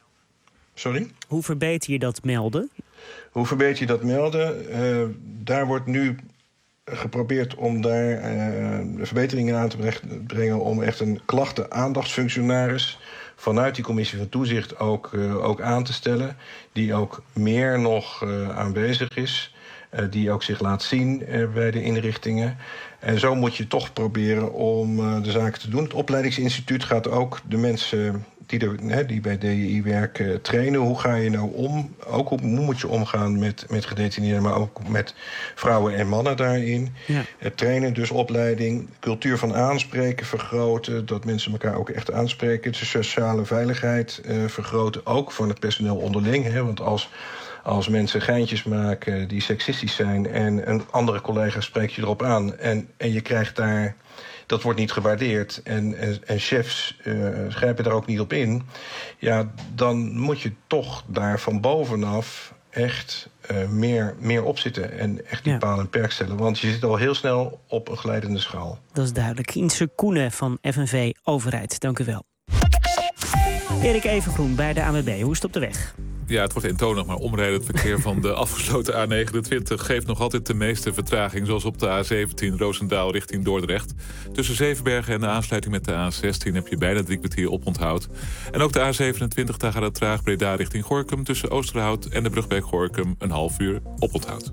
Sorry? Hoe verbeter je dat melden? Hoe verbeter je dat melden? Uh, daar wordt nu geprobeerd om daar uh, verbeteringen aan te brengen... om echt een klachten-aandachtsfunctionaris vanuit die commissie van toezicht ook, uh, ook aan te stellen... die ook meer nog uh, aanwezig is, uh, die ook zich laat zien uh, bij de inrichtingen. En zo moet je toch proberen om uh, de zaken te doen. Het opleidingsinstituut gaat ook de mensen... Die, er, hè, die bij D I werken, uh, trainen. Hoe ga je nou om? Ook hoe, hoe moet je omgaan met, met gedetineerden... maar ook met vrouwen en mannen daarin. Ja. Uh, trainen, dus opleiding. Cultuur van aanspreken vergroten. Dat mensen elkaar ook echt aanspreken. De sociale veiligheid uh, vergroten. Ook van het personeel onderling. Hè, want als... Als mensen geintjes maken die seksistisch zijn... en een andere collega spreekt je erop aan... en, en je krijgt daar... dat wordt niet gewaardeerd en, en, en chefs uh, grijpen daar ook niet op in... ja, dan moet je toch daar van bovenaf echt uh, meer, meer op zitten... en echt die ja. paal en perk stellen. Want je zit al heel snel op een glijdende schaal. Dat is duidelijk. Inse Koenen van F N V Overheid, dank u wel. Erik Evengroen bij de A N W B. Hoe is het op de weg? Ja, het wordt eentonig, maar omrijdend verkeer van de afgesloten A negenentwintig... geeft nog altijd de meeste vertraging, zoals op de A zeventien Roosendaal richting Dordrecht. Tussen Zevenbergen en de aansluiting met de A zestien heb je bijna drie kwartier oponthoud. En ook de A zevenentwintig, daar gaat het traag Breda richting Gorinchem... tussen Oosterhout en de brug bij Gorinchem een half uur oponthoud.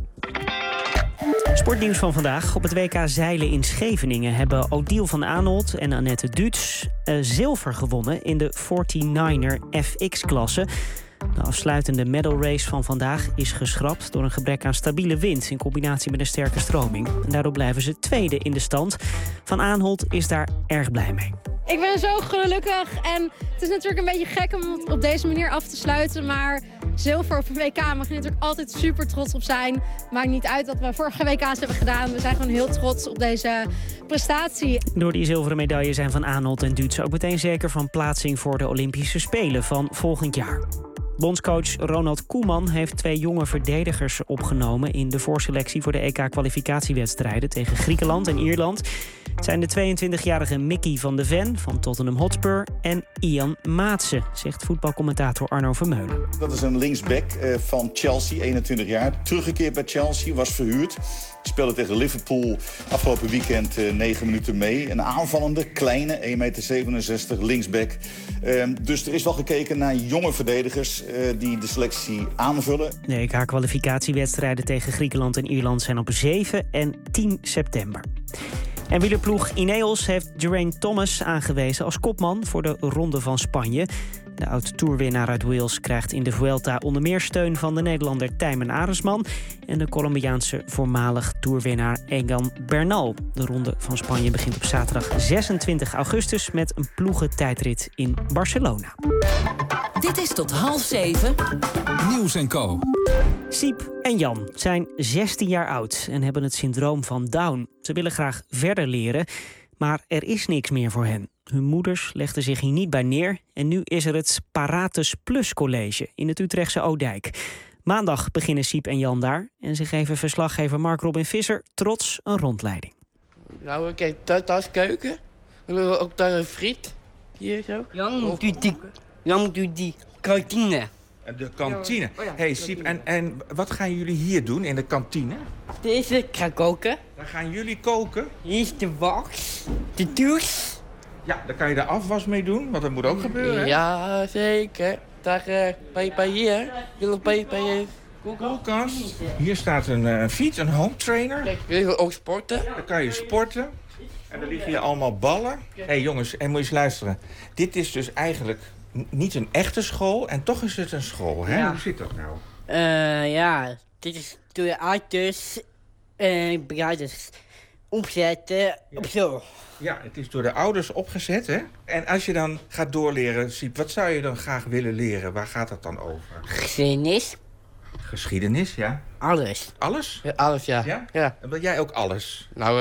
Sportnieuws van vandaag. Op het W K zeilen in Scheveningen hebben Odile van Aanholt en Annette Duits uh, zilver gewonnen in de negenenveertiger F X-klasse. De afsluitende medal race van vandaag is geschrapt door een gebrek aan stabiele wind in combinatie met een sterke stroming. En daardoor blijven ze tweede in de stand. Van Aanholt is daar erg blij mee. Ik ben zo gelukkig en het is natuurlijk een beetje gek om het op deze manier af te sluiten, maar zilver op een W K mag je natuurlijk altijd super trots op zijn. Maakt niet uit wat we vorige W K's hebben gedaan. We zijn gewoon heel trots op deze prestatie. Door die zilveren medaille zijn Van Aanholt en Duits ook meteen zeker van plaatsing voor de Olympische Spelen van volgend jaar. Bondscoach Ronald Koeman heeft twee jonge verdedigers opgenomen in de voorselectie voor de E K-kwalificatiewedstrijden tegen Griekenland en Ierland. Het zijn de tweeëntwintigjarige Mickey van de Ven van Tottenham Hotspur en Ian Maatsen, zegt voetbalcommentator Arno Vermeulen. Dat is een linksback uh, van Chelsea, eenentwintig jaar. Teruggekeerd bij Chelsea, was verhuurd. Speelde tegen Liverpool afgelopen weekend uh, negen minuten mee. Een aanvallende, kleine, één meter zevenenzestig, linksback. Uh, dus er is wel gekeken naar jonge verdedigers uh, die de selectie aanvullen. De E K-kwalificatiewedstrijden tegen Griekenland en Ierland zijn op zeven en tien september. En wielerploeg Ineos heeft Geraint Thomas aangewezen als kopman voor de Ronde van Spanje. De oud-tourwinnaar uit Wales krijgt in de Vuelta onder meer steun van de Nederlander Tijmen Arendsman en de Colombiaanse voormalig tourwinnaar Egan Bernal. De Ronde van Spanje begint op zaterdag zesentwintig augustus met een ploegentijdrit in Barcelona. Dit is tot half zeven. Nieuws en Co. Siep en Jan zijn zestien jaar oud en hebben het syndroom van Down. Ze willen graag verder leren, maar er is niks meer voor hen. Hun moeders legden zich hier niet bij neer en nu is er het Paratus Plus College in het Utrechtse Oudijk. Maandag beginnen Siep en Jan daar en ze geven verslaggever Mark Robin Visser trots een rondleiding. Nou, kijk, dat, dat is keuken. We hebben ook daar een friet. Hier zo. Jan moet u die, Jan moet u die kantine. De kantine. Hé, hey, Siep, en, en wat gaan jullie hier doen in de kantine? Deze ga koken. Dan gaan jullie koken? Hier is de wax, de douche. Ja, daar kan je de afwas mee doen, want dat moet ook gebeuren, hè? Ja, zeker. Daar uh, bij, bij hier. Wil bij, bij je koelkast. Hier staat een uh, fiets, een home trainer. Kijk, wil je ook sporten? Dan kan je sporten. En dan liggen hier allemaal ballen. Hé hey, jongens, en moet je eens luisteren. Dit is dus eigenlijk niet een echte school en toch is het een school, hè? Ja. Hoe zit dat nou? Uh, ja, dit is door de ouders en begeleiders opzetten ja. op zo. Ja, het is door de ouders opgezet, hè? En als je dan gaat doorleren, Siep, wat zou je dan graag willen leren? Waar gaat dat dan over? Geschiedenis. Geschiedenis, ja. Alles. Alles? Ja, alles, ja. Ja? Ja. En wil jij ook alles? Nou,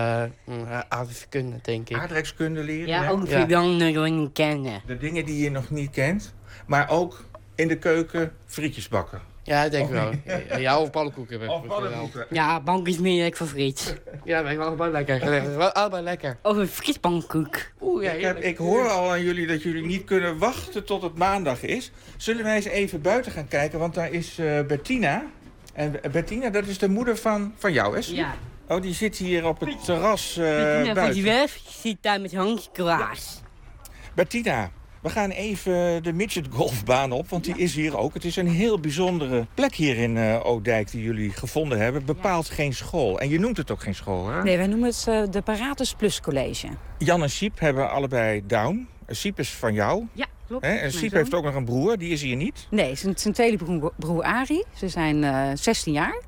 uh, aardrijkskunde, denk ik. Aardrijkskunde leren? Ja, ja? ook veel dingen die niet kennen. De dingen die je nog niet kent, maar ook in de keuken frietjes bakken. Ja, ik denk of wel. Ja, ja, of pannenkoeken. Of pannenkoeken. Ja, bank is meer lekker favoriet. Ja, maar ik wel wel lekker. Wel allebei lekker. Of een frietpannenkoek. Oeh, ja, ik, heb, ik hoor al aan jullie dat jullie niet kunnen wachten tot het maandag is. Zullen wij eens even buiten gaan kijken, want daar is uh, Bettina. En Bettina, dat is de moeder van, van jou, hè? Ja. Oh, die zit hier op het terras uh, Bettina buiten. van die werf zit daar met handje klaas. Bettina. We gaan even de midget golfbaan op, want die is hier ook. Het is een heel bijzondere plek hier in uh, Oudijk die jullie gevonden hebben. Bepaalt geen school. En je noemt het ook geen school, hè? Nee, wij noemen het uh, de Paratus Plus College. Jan en Siep hebben allebei Down. Siep is van jou. Ja, klopt. Hè? En Siep heeft ook nog een broer, die is hier niet. Nee, zijn, zijn tweede broer, broer Arie. Ze zijn uh, zestien jaar.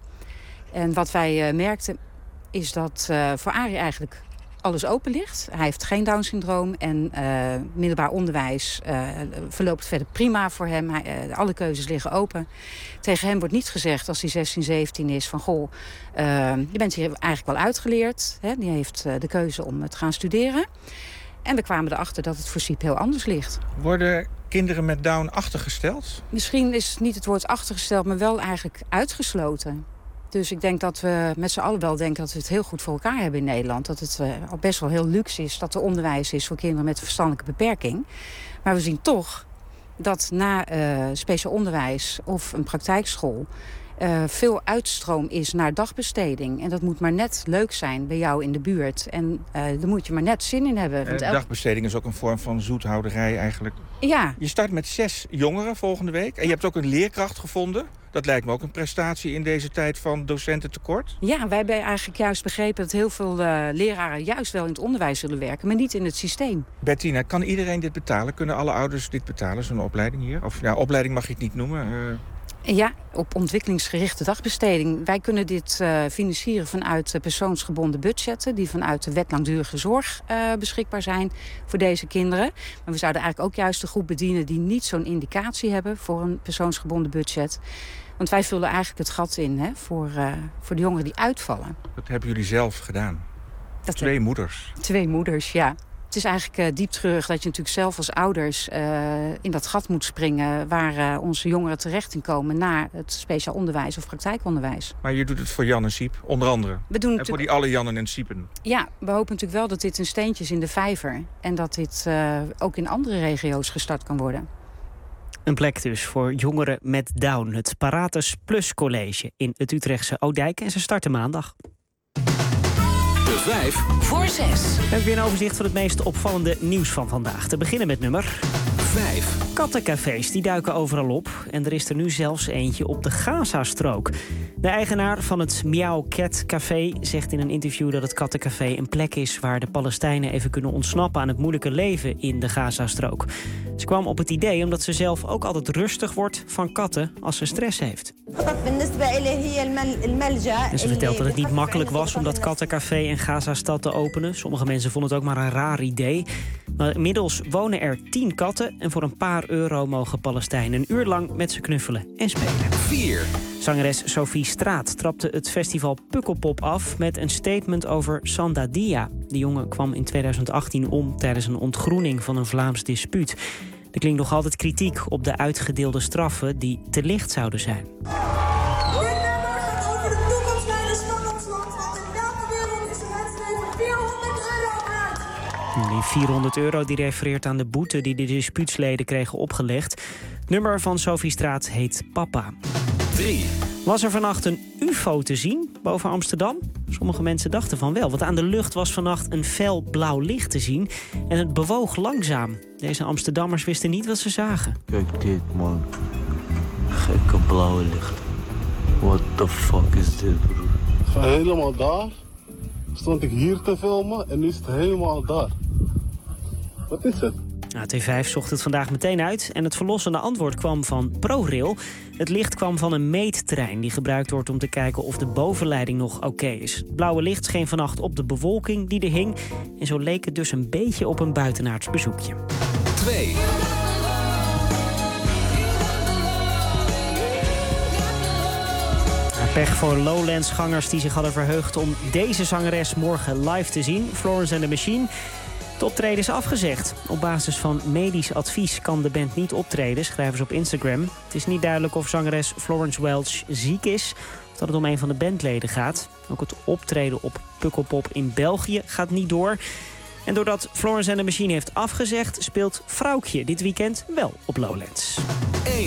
En wat wij uh, merkten is dat uh, voor Arie eigenlijk alles open ligt. Hij heeft geen Down-syndroom en uh, middelbaar onderwijs uh, verloopt verder prima voor hem. Hij, uh, alle keuzes liggen open. Tegen hem wordt niet gezegd als hij zestien, zeventien is van goh, uh, je bent hier eigenlijk wel uitgeleerd. Hè? Die heeft uh, de keuze om te gaan studeren. En we kwamen erachter dat het voor Siep heel anders ligt. Worden kinderen met Down achtergesteld? Misschien is niet het woord achtergesteld, maar wel eigenlijk uitgesloten. Dus ik denk dat we met z'n allen wel denken dat we het heel goed voor elkaar hebben in Nederland. Dat het uh, al best wel heel luxe is dat er onderwijs is voor kinderen met een verstandelijke beperking. Maar we zien toch dat na uh, speciaal onderwijs of een praktijkschool Uh, veel uitstroom is naar dagbesteding. En dat moet maar net leuk zijn bij jou in de buurt. En uh, daar moet je maar net zin in hebben. Uh, dagbesteding is ook een vorm van zoethouderij eigenlijk. Ja. Je start met zes jongeren volgende week. En je hebt ook een leerkracht gevonden. Dat lijkt me ook een prestatie in deze tijd van docententekort. Ja, wij hebben eigenlijk juist begrepen dat heel veel uh, leraren juist wel in het onderwijs willen werken, maar niet in het systeem. Bettina, kan iedereen dit betalen? Kunnen alle ouders dit betalen, zo'n opleiding hier? Of ja, opleiding mag je het niet noemen. Uh... Ja, op ontwikkelingsgerichte dagbesteding. Wij kunnen dit uh, financieren vanuit uh, persoonsgebonden budgetten die vanuit de wet langdurige zorg uh, beschikbaar zijn voor deze kinderen. Maar we zouden eigenlijk ook juist de groep bedienen die niet zo'n indicatie hebben voor een persoonsgebonden budget. Want wij vullen eigenlijk het gat in hè, voor, uh, voor de jongeren die uitvallen. Dat hebben jullie zelf gedaan? Dat Twee heb... moeders? Twee moeders, ja. Het is eigenlijk uh, diep treurig dat je natuurlijk zelf als ouders uh, in dat gat moet springen waar uh, onze jongeren terecht in komen na het speciaal onderwijs of praktijkonderwijs. Maar je doet het voor Jan en Siep, onder andere. We doen en natuurlijk... voor die alle Jannen en Siepen. Ja, we hopen natuurlijk wel dat dit een steentje is in de vijver en dat dit uh, ook in andere regio's gestart kan worden. Een plek dus voor jongeren met Down. Het Paratus Plus College in het Utrechtse Oudijk. En ze starten maandag. De vijf voor zes. We hebben weer een overzicht van het meest opvallende nieuws van vandaag. Te beginnen met nummer vijf. Kattencafés die duiken overal op. En er is er nu zelfs eentje op de Gazastrook. De eigenaar van het Meow Cat Café zegt in een interview dat het kattencafé een plek is waar de Palestijnen even kunnen ontsnappen aan het moeilijke leven in de Gazastrook. Ze kwam op het idee omdat ze zelf ook altijd rustig wordt van katten als ze stress heeft. En ze vertelt dat het niet makkelijk was om dat kattencafé in Gazastad te openen. Sommige mensen vonden het ook maar een raar idee. Maar inmiddels wonen er tien katten en voor een paar euro mogen Palestijnen een uur lang met ze knuffelen en spelen. vier. Zangeres Sophie Straat trapte het festival Pukkelpop af met een statement over Sanda Dia. De jongen kwam in tweeduizend achttien om tijdens een ontgroening van een Vlaams dispuut. Er klinkt nog altijd kritiek op de uitgedeelde straffen die te licht zouden zijn. Die vierhonderd euro die refereert aan de boete die de dispuutsleden kregen opgelegd. Het nummer van Sophie Straat heet Papa. drie. Was er vannacht een U F O te zien boven Amsterdam? Sommige mensen dachten van wel, want aan de lucht was vannacht een fel blauw licht te zien. En het bewoog langzaam. Deze Amsterdammers wisten niet wat ze zagen. Kijk dit, man. Gekke blauwe licht. What the fuck is dit, broer? Ga helemaal daar. Stond ik hier te filmen en nu is het helemaal daar. Wat is het? Nou, T vijf zocht het vandaag meteen uit en het verlossende antwoord kwam van ProRail. Het licht kwam van een meettrein die gebruikt wordt om te kijken of de bovenleiding nog oké okay is. Het blauwe licht scheen vannacht op de bewolking die er hing en zo leek het dus een beetje op een buitenaards bezoekje. twee. Pech voor Lowlands-gangers die zich hadden verheugd om deze zangeres morgen live te zien. Florence and the Machine. Het optreden is afgezegd. Op basis van medisch advies kan de band niet optreden, schrijven ze op Instagram. Het is niet duidelijk of zangeres Florence Welch ziek is of dat het om een van de bandleden gaat. Ook het optreden op Pukkelpop in België gaat niet door. En doordat Florence and the Machine heeft afgezegd, speelt Vrouwtje dit weekend wel op Lowlands. één.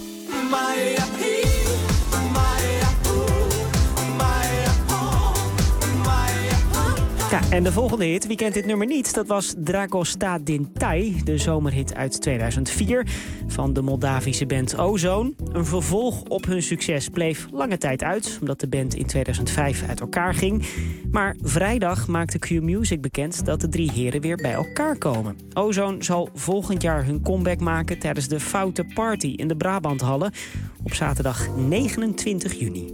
Ja, en de volgende hit, wie kent dit nummer niet? Dat was Dragosta Dintaj, de zomerhit uit tweeduizend vier van de Moldavische band Ozone. Een vervolg op hun succes bleef lange tijd uit, omdat de band in tweeduizend vijf uit elkaar ging. Maar vrijdag maakte Q-Music bekend dat de drie heren weer bij elkaar komen. Ozone zal volgend jaar hun comeback maken tijdens de Foute Party in de Brabanthallen op zaterdag negenentwintig juni.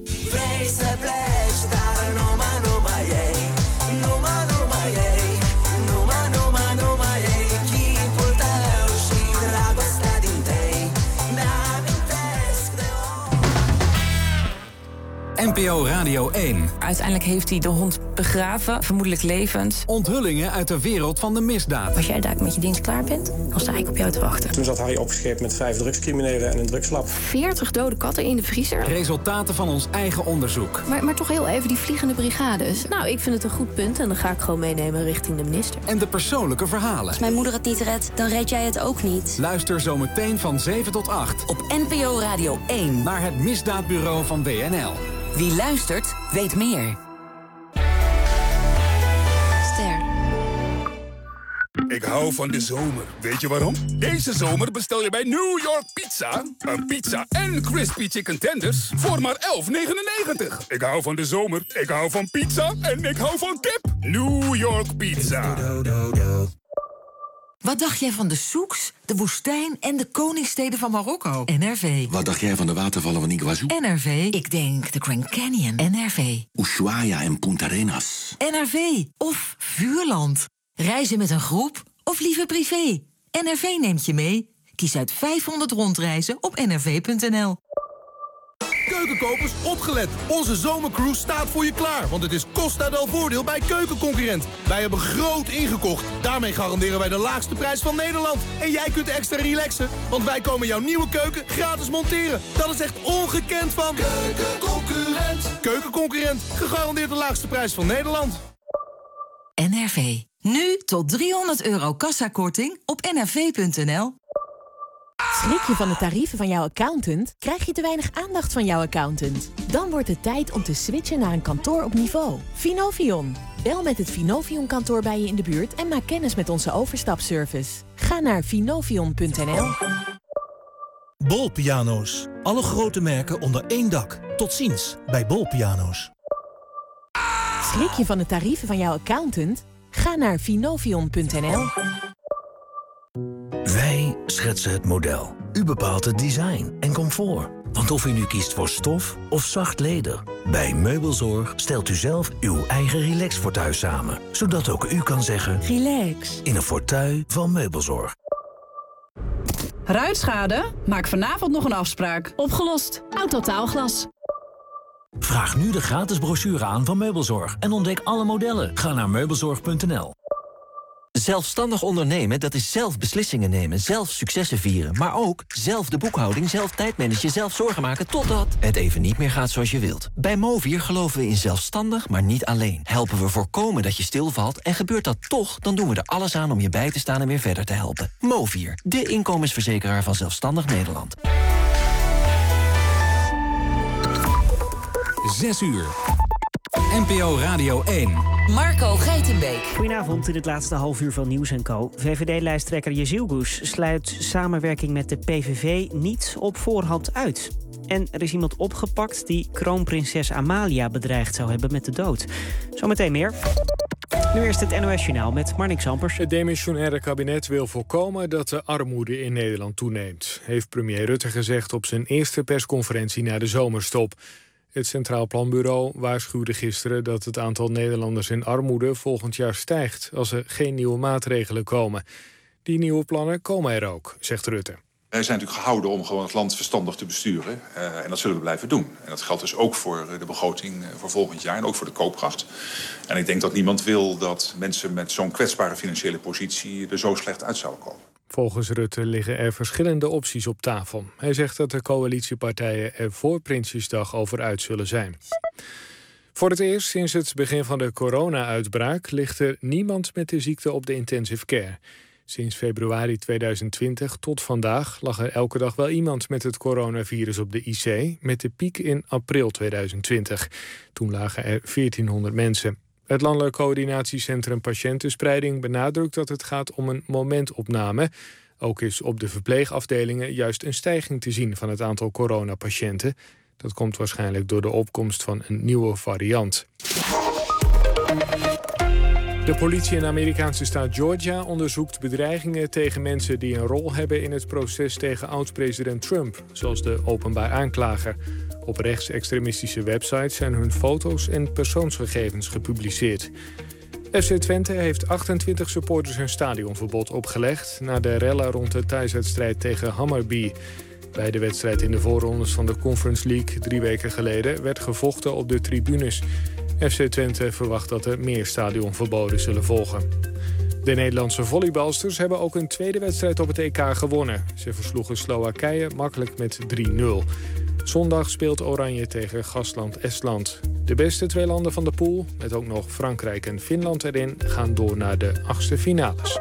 N P P O Radio één. Uiteindelijk heeft hij de hond begraven, vermoedelijk levend. Onthullingen uit de wereld van de misdaad. Als jij daar met je dienst klaar bent, dan sta ik op jou te wachten. Toen zat hij opgescheept met vijf drugscriminelen en een drugslab. veertig dode katten in de vriezer. Resultaten van ons eigen onderzoek. Maar, maar toch heel even die vliegende brigades. Nou, ik vind het een goed punt en dan ga ik gewoon meenemen richting de minister. En de persoonlijke verhalen. Als mijn moeder het niet redt, dan red jij het ook niet. Luister zometeen van zeven tot acht Op N P O Radio één. naar het Misdaadbureau van W N L. Wie luistert, weet meer. Ster. Ik hou van de zomer. Weet je waarom? Deze zomer bestel je bij New York Pizza een pizza en crispy chicken tenders voor maar elf negenennegentig. Ik hou van de zomer, ik hou van pizza en ik hou van kip. New York Pizza. Wat dacht jij van de souks, de woestijn en de koningssteden van Marokko? N R V. Wat dacht jij van de watervallen van Iguazu? N R V. Ik denk de Grand Canyon. N R V. Ushuaia en Punta Arenas. N R V. Of Vuurland. Reizen met een groep of liever privé. N R V neemt je mee. Kies uit vijfhonderd rondreizen op n r v punt n l. Keukenkopers, opgelet. Onze zomercruise staat voor je klaar. Want het is Costa del Voordeel bij Keukenconcurrent. Wij hebben groot ingekocht. Daarmee garanderen wij de laagste prijs van Nederland. En jij kunt extra relaxen. Want wij komen jouw nieuwe keuken gratis monteren. Dat is echt ongekend van Keukenconcurrent. Keukenconcurrent. Gegarandeerd de laagste prijs van Nederland. N R V. Nu tot driehonderd euro kassakorting op n r v punt n l. Schrik je van de tarieven van jouw accountant? Krijg je te weinig aandacht van jouw accountant? Dan wordt het tijd om te switchen naar een kantoor op niveau. Finovion. Bel met het Finovion-kantoor bij je in de buurt en maak kennis met onze overstapservice. Ga naar finovion punt n l. Bol Piano's. Alle grote merken onder één dak. Tot ziens bij Bol Piano's. Schrik je van de tarieven van jouw accountant? Ga naar finovion punt n l. Wij schetsen het model. U bepaalt het design en comfort. Want of u nu kiest voor stof of zacht leder, bij Meubelzorg stelt u zelf uw eigen relax-fauteuil samen. Zodat ook u kan zeggen: relax in een fauteuil van Meubelzorg. Ruitschade? Maak vanavond nog een afspraak. Opgelost. Autotaalglas. Vraag nu de gratis brochure aan van Meubelzorg en ontdek alle modellen. Ga naar meubelzorg punt n l. Zelfstandig ondernemen, dat is zelf beslissingen nemen, zelf successen vieren. Maar ook zelf de boekhouding, zelf tijdmanagen, zelf zorgen maken totdat het even niet meer gaat zoals je wilt. Bij Movier geloven we in zelfstandig, maar niet alleen. Helpen we voorkomen dat je stilvalt en gebeurt dat toch, dan doen we er alles aan om je bij te staan en weer verder te helpen. Movier, de inkomensverzekeraar van Zelfstandig Nederland. zes uur. N P O Radio één. Marco Geitenbeek. Goedenavond in het laatste half uur van Nieuws en Co. V V D-lijsttrekker Jezilgus sluit samenwerking met de P V V niet op voorhand uit. En er is iemand opgepakt die kroonprinses Amalia bedreigd zou hebben met de dood. Zometeen meer. Nu eerst het N O S-journaal met Marnix Sampers. Het demissionaire kabinet wil voorkomen dat de armoede in Nederland toeneemt, heeft premier Rutte gezegd op zijn eerste persconferentie na de zomerstop. Het Centraal Planbureau waarschuwde gisteren dat het aantal Nederlanders in armoede volgend jaar stijgt als er geen nieuwe maatregelen komen. Die nieuwe plannen komen er ook, zegt Rutte. Wij zijn natuurlijk gehouden om gewoon het land verstandig te besturen. Uh, en dat zullen we blijven doen. En dat geldt dus ook voor de begroting voor volgend jaar en ook voor de koopkracht. En ik denk dat niemand wil dat mensen met zo'n kwetsbare financiële positie er zo slecht uit zouden komen. Volgens Rutte liggen er verschillende opties op tafel. Hij zegt dat de coalitiepartijen er voor Prinsjesdag over uit zullen zijn. Voor het eerst sinds het begin van de corona-uitbraak ligt er niemand met de ziekte op de intensive care. Sinds februari tweeduizend twintig tot vandaag lag er elke dag wel iemand met het coronavirus op de I C, met de piek in april tweeduizend twintig. Toen lagen er veertienhonderd mensen. Het Landelijk Coördinatiecentrum Patiëntenspreiding benadrukt dat het gaat om een momentopname. Ook is op de verpleegafdelingen juist een stijging te zien van het aantal coronapatiënten. Dat komt waarschijnlijk door de opkomst van een nieuwe variant. De politie in de Amerikaanse staat Georgia onderzoekt bedreigingen tegen mensen die een rol hebben in het proces tegen oud-president Trump, zoals de openbaar aanklager. Op rechtsextremistische websites zijn hun foto's en persoonsgegevens gepubliceerd. F C Twente heeft achtentwintig supporters een stadionverbod opgelegd na de rellen rond de thuiswedstrijd tegen Hammarby. Bij de wedstrijd in de voorrondes van de Conference League drie weken geleden werd gevochten op de tribunes. F C Twente verwacht dat er meer stadionverboden zullen volgen. De Nederlandse volleybalsters hebben ook een tweede wedstrijd op het E K gewonnen. Ze versloegen Slowakije makkelijk met drie nul. Zondag speelt Oranje tegen gastland Estland. De beste twee landen van de pool, met ook nog Frankrijk en Finland erin, gaan door naar de achtste finales.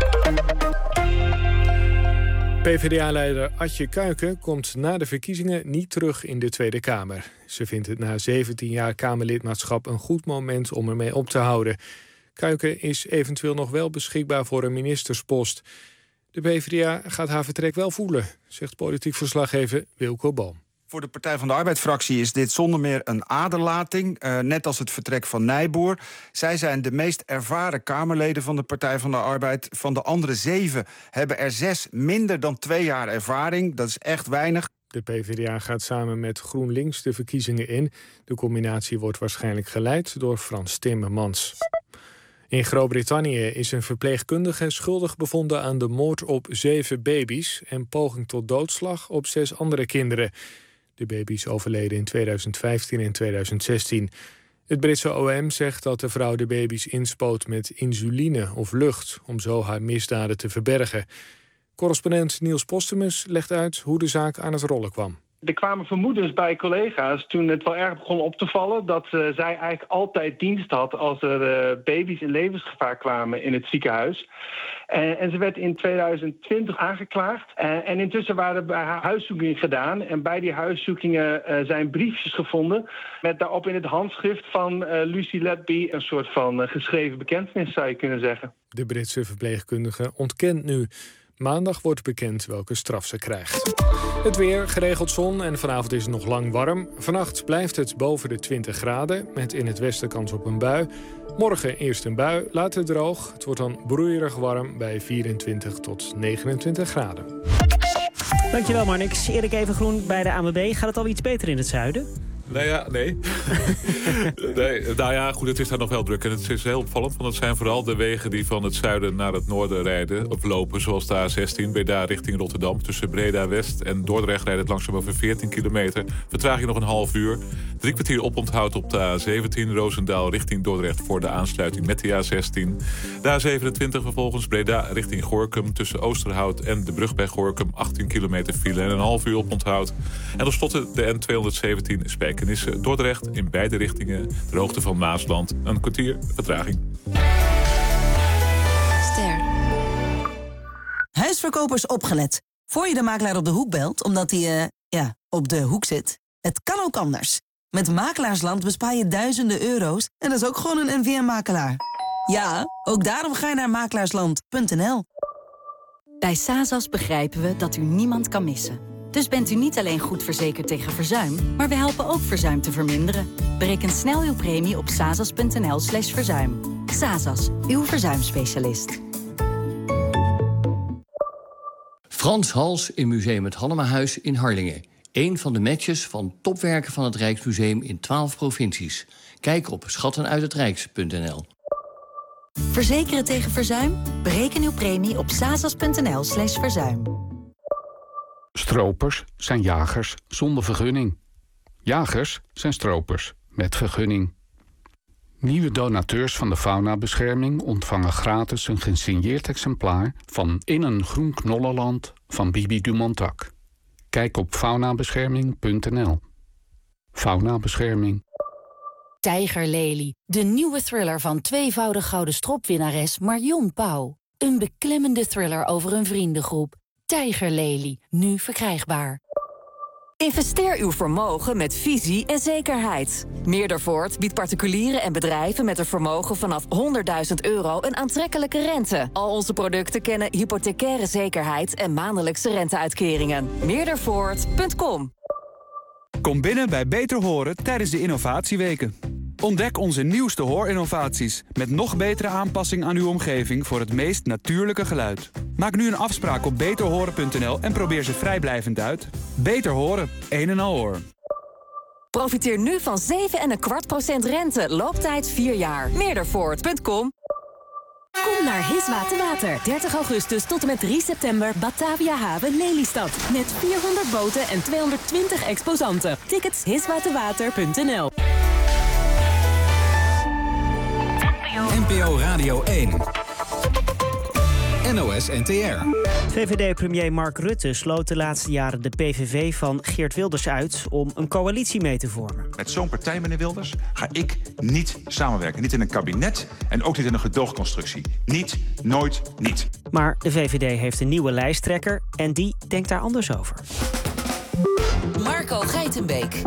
P v d A-leider Atje Kuiken komt na de verkiezingen niet terug in de Tweede Kamer. Ze vindt het na zeventien jaar Kamerlidmaatschap een goed moment om ermee op te houden. Kuiken is eventueel nog wel beschikbaar voor een ministerspost. De P v d A gaat haar vertrek wel voelen, zegt politiek verslaggever Wilco Boom. Voor de Partij van de Arbeid-fractie is dit zonder meer een aderlating. Uh, net als het vertrek van Nijboer. Zij zijn de meest ervaren Kamerleden van de Partij van de Arbeid. Van de andere zeven hebben er zes minder dan twee jaar ervaring. Dat is echt weinig. De P v d A gaat samen met GroenLinks de verkiezingen in. De combinatie wordt waarschijnlijk geleid door Frans Timmermans. In Groot-Brittannië is een verpleegkundige schuldig bevonden aan de moord op zeven baby's en poging tot doodslag op zes andere kinderen. De baby's overleden in tweeduizend vijftien en tweeduizend zestien. Het Britse O M zegt dat de vrouw de baby's inspoot met insuline of lucht om zo haar misdaden te verbergen. Correspondent Niels Postumus legt uit hoe de zaak aan het rollen kwam. Er kwamen vermoedens bij collega's toen het wel erg begon op te vallen dat uh, zij eigenlijk altijd dienst had als er uh, baby's in levensgevaar kwamen in het ziekenhuis. Uh, en ze werd in tweeduizend twintig aangeklaagd. Uh, en intussen waren er bij haar huiszoekingen gedaan. En bij die huiszoekingen uh, zijn briefjes gevonden met daarop in het handschrift van uh, Lucy Letby een soort van uh, geschreven bekentenis, zou je kunnen zeggen. De Britse verpleegkundige ontkent nu. Maandag wordt bekend welke straf ze krijgt. Het weer, geregeld zon en vanavond is het nog lang warm. Vannacht blijft het boven de twintig graden, met in het westen kans op een bui. Morgen eerst een bui, later droog. Het wordt dan broeierig warm bij vierentwintig tot negenentwintig graden. Dankjewel Marnix. Erik Evengroen bij de A N W B. Gaat het al iets beter in het zuiden? Nou ja, nee. nee. Nou ja, goed, het is daar nog wel druk. En het is heel opvallend, want het zijn vooral de wegen die van het zuiden naar het noorden rijden, of lopen, zoals de A zestien, Breda richting Rotterdam. Tussen Breda West en Dordrecht rijdt het langzaam over veertien kilometer. Vertraging nog een half uur. Drie kwartier oponthoud op de A zeventien, Roosendaal richting Dordrecht voor de aansluiting met de A zestien. De A zevenentwintig vervolgens Breda richting Gorinchem. Tussen Oosterhout en de brug bij Gorinchem achttien kilometer file en een half uur oponthoud. En tenslotte de N tweehonderdzeventien Spijkenisse Dordrecht in beide richtingen. De hoogte van Maasland een kwartier vertraging. Ster. Huisverkopers opgelet. Voor je de makelaar op de hoek belt, omdat hij uh, ja, op de hoek zit. Het kan ook anders. Met Makelaarsland bespaar je duizenden euro's en dat is ook gewoon een N V M-makelaar. Ja, ook daarom ga je naar makelaarsland punt n l. Bij Sazas begrijpen we dat u niemand kan missen. Dus bent u niet alleen goed verzekerd tegen verzuim, maar we helpen ook verzuim te verminderen. Bereken snel uw premie op sazas punt n l slash verzuim. Sazas, uw verzuimspecialist. Frans Hals in Museum het Hallemahuis in Harlingen. Eén van de matches van topwerken van het Rijksmuseum in twaalf provincies. Kijk op schattenuithetrijks punt n l. Verzekeren tegen verzuim? Bereken uw premie op sazas punt n l slash verzuim. Stropers zijn jagers zonder vergunning. Jagers zijn stropers met vergunning. Nieuwe donateurs van de faunabescherming ontvangen gratis een gesigneerd exemplaar van In een groen knollenland van Bibi Dumontac. Kijk op faunabescherming punt n l. Faunabescherming. Tijgerlelie, de nieuwe thriller van tweevoudig gouden stropwinnares Marion Pauw. Een beklemmende thriller over een vriendengroep. Tijgerlelie, nu verkrijgbaar. Investeer uw vermogen met visie en zekerheid. Meerdervoort biedt particulieren en bedrijven met een vermogen vanaf honderdduizend euro een aantrekkelijke rente. Al onze producten kennen hypothecaire zekerheid en maandelijkse renteuitkeringen. meerdervoort punt com. Kom binnen bij Beter Horen tijdens de innovatieweken. Ontdek onze nieuwste hoorinnovaties met nog betere aanpassing aan uw omgeving voor het meest natuurlijke geluid. Maak nu een afspraak op beter horen punt n l en probeer ze vrijblijvend uit. Beter Horen, een en al hoor. Profiteer nu van zeven komma vijf procent rente, looptijd vier jaar. meerdervoort punt com. Kom naar His Water. dertig augustus tot en met drie september Batavia Haven Lelystad. Met vierhonderd boten en tweehonderdtwintig exposanten. Tickets hiswaterwater punt n l. N P O Radio één. N O S N T R. V V D-premier Mark Rutte sloot de laatste jaren de P V V van Geert Wilders uit om een coalitie mee te vormen. Met zo'n partij, meneer Wilders, ga ik niet samenwerken. Niet in een kabinet en ook niet in een gedoogconstructie. Niet, nooit, niet. Maar de V V D heeft een nieuwe lijsttrekker en die denkt daar anders over. Marco Geitenbeek.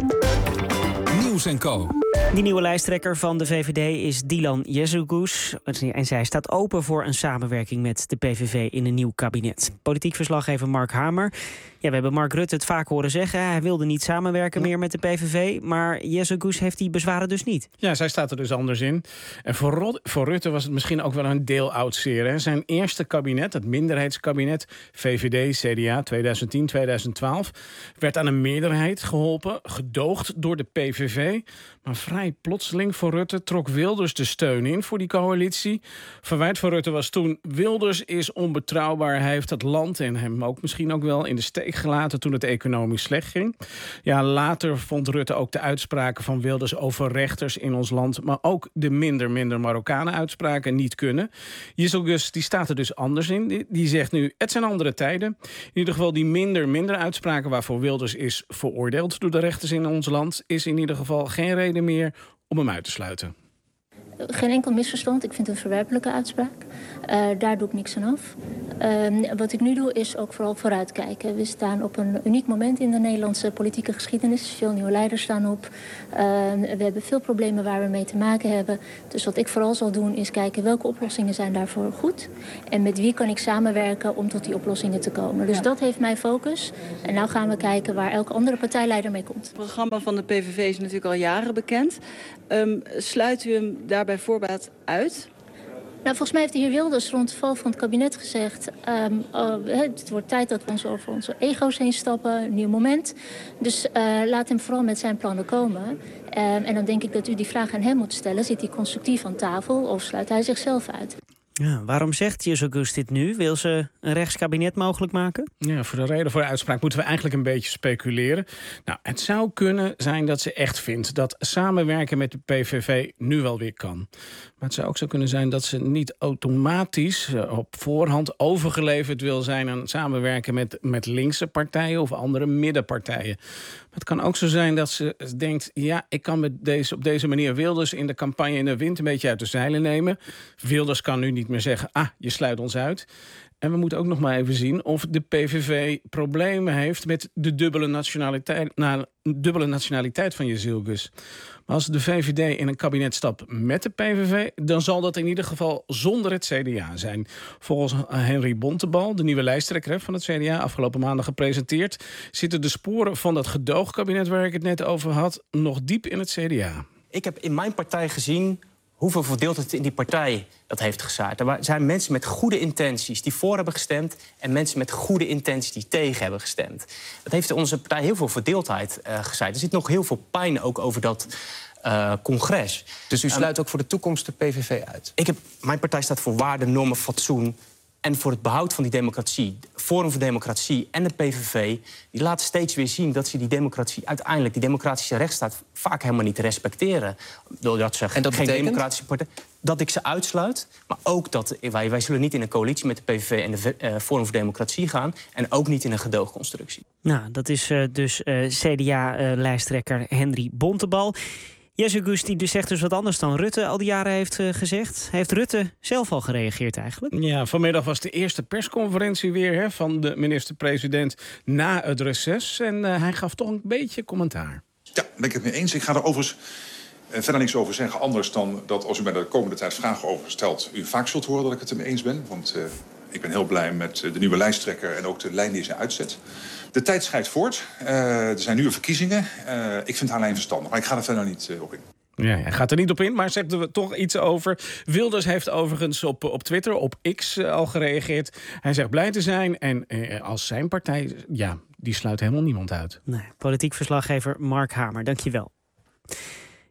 Nieuws en Co. Die nieuwe lijsttrekker van de V V D is Dylan Jezigus. En zij staat open voor een samenwerking met de P V V in een nieuw kabinet. Politiek verslaggever Mark Hamer. Ja, we hebben Mark Rutte het vaak horen zeggen. Hij wilde niet samenwerken meer met de P V V. Maar Jezigus heeft die bezwaren dus niet. Ja, zij staat er dus anders in. En voor, Rod, voor Rutte was het misschien ook wel een deel oud zeer. Hè. Zijn eerste kabinet, het minderheidskabinet, V V D, C D A, twintig tien twintig twaalf... werd aan een meerderheid geholpen, gedoogd door de P V V. Maar vrij plotseling voor Rutte trok Wilders de steun in voor die coalitie. Verwijt van Rutte was toen: Wilders is onbetrouwbaar. Hij heeft het land en hem ook misschien ook wel in de steek gelaten toen het economisch slecht ging. Ja, later vond Rutte ook de uitspraken van Wilders over rechters in ons land, maar ook de minder, minder Marokkanen uitspraken niet kunnen. Jezigus, die staat er dus anders in. Die, die zegt nu: het zijn andere tijden. In ieder geval die minder, minder uitspraken waarvoor Wilders is veroordeeld door de rechters in ons land, is in ieder geval geen reden meer om hem uit te sluiten. Geen enkel misverstand. Ik vind het een verwerpelijke uitspraak. Uh, daar doe ik niks aan af. Uh, wat ik nu doe is ook vooral vooruitkijken. We staan op een uniek moment in de Nederlandse politieke geschiedenis. Veel nieuwe leiders staan op. Uh, we hebben veel problemen waar we mee te maken hebben. Dus wat ik vooral zal doen is kijken welke oplossingen zijn daarvoor goed. En met wie kan ik samenwerken om tot die oplossingen te komen. Dus ja. Dat heeft mijn focus. En nu gaan we kijken waar elke andere partijleider mee komt. Het programma van de P V V is natuurlijk al jaren bekend. Um, sluit u hem daarbij voorbaat uit? Nou, volgens mij heeft de heer Wilders rond de val van het kabinet gezegd: Um, uh, het wordt tijd dat we ons over onze ego's heen stappen, een nieuw moment. Dus uh, laat hem vooral met zijn plannen komen. Um, en dan denk ik dat u die vraag aan hem moet stellen: zit hij constructief aan tafel of sluit hij zichzelf uit? Ja, waarom zegt Jezigus dit nu? Wil ze een rechtskabinet mogelijk maken? Ja, voor de reden voor de uitspraak moeten we eigenlijk een beetje speculeren. Nou, het zou kunnen zijn dat ze echt vindt dat samenwerken met de P V V nu wel weer kan. Maar het zou ook zo kunnen zijn dat ze niet automatisch uh, op voorhand overgeleverd wil zijn aan samenwerken met, met linkse partijen of andere middenpartijen. Maar het kan ook zo zijn dat ze denkt: ja, ik kan met deze, op deze manier Wilders in de campagne in de wind een beetje uit de zeilen nemen. Wilders kan nu niet meer zeggen: ah, je sluit ons uit. En we moeten ook nog maar even zien of de P V V problemen heeft met de dubbele nationaliteit, na, dubbele nationaliteit van Jezigus. Maar als de V V D in een kabinet stapt met de P V V, dan zal dat in ieder geval zonder het C D A zijn. Volgens Henry Bontebal, de nieuwe lijsttrekker van het C D A, afgelopen maandag gepresenteerd, zitten de sporen van dat gedoogkabinet waar ik het net over had nog diep in het C D A. Ik heb in mijn partij gezien hoeveel verdeeldheid in die partij dat heeft gezaaid. Er zijn mensen met goede intenties die voor hebben gestemd en mensen met goede intenties die tegen hebben gestemd. Dat heeft in onze partij heel veel verdeeldheid uh, gezaaid. Er zit nog heel veel pijn ook over dat uh, congres. Dus u sluit um, ook voor de toekomst de P V V uit? Ik heb, mijn partij staat voor waarden, normen, fatsoen en voor het behoud van die democratie. Forum voor Democratie en de P V V die laten steeds weer zien dat ze die democratie uiteindelijk, die democratische rechtsstaat, vaak helemaal niet respecteren. Doordat ze en dat geen betekent? democratische partij. Dat ik ze uitsluit, maar ook dat wij, wij zullen niet in een coalitie met de P V V en de uh, Forum voor Democratie gaan en ook niet in een gedoogconstructie. Nou, dat is uh, dus uh, C D A-lijsttrekker uh, Henry Bontebal. Jezigus die dus zegt dus wat anders dan Rutte al die jaren heeft uh, gezegd. Heeft Rutte zelf al gereageerd eigenlijk? Ja, vanmiddag was de eerste persconferentie weer hè, van de minister-president na het reces. En uh, hij gaf toch een beetje commentaar. Ja, ben ik het mee eens. Ik ga er overigens uh, verder niks over zeggen. Anders dan dat als u mij de komende tijd vragen over stelt, u vaak zult horen dat ik het ermee eens ben. Want uh, ik ben heel blij met de nieuwe lijsttrekker en ook de lijn die ze uitzet. De tijd schrijdt voort. Uh, er zijn nieuwe verkiezingen. Uh, ik vind haar lijn verstandig, maar ik ga er verder niet uh, op in. Ja, hij gaat er niet op in, maar zegt er toch iets over. Wilders heeft overigens op, op Twitter, op X uh, al gereageerd. Hij zegt blij te zijn en uh, als zijn partij, ja, die sluit helemaal niemand uit. Nee, politiek verslaggever Mark Hamer, dankjewel.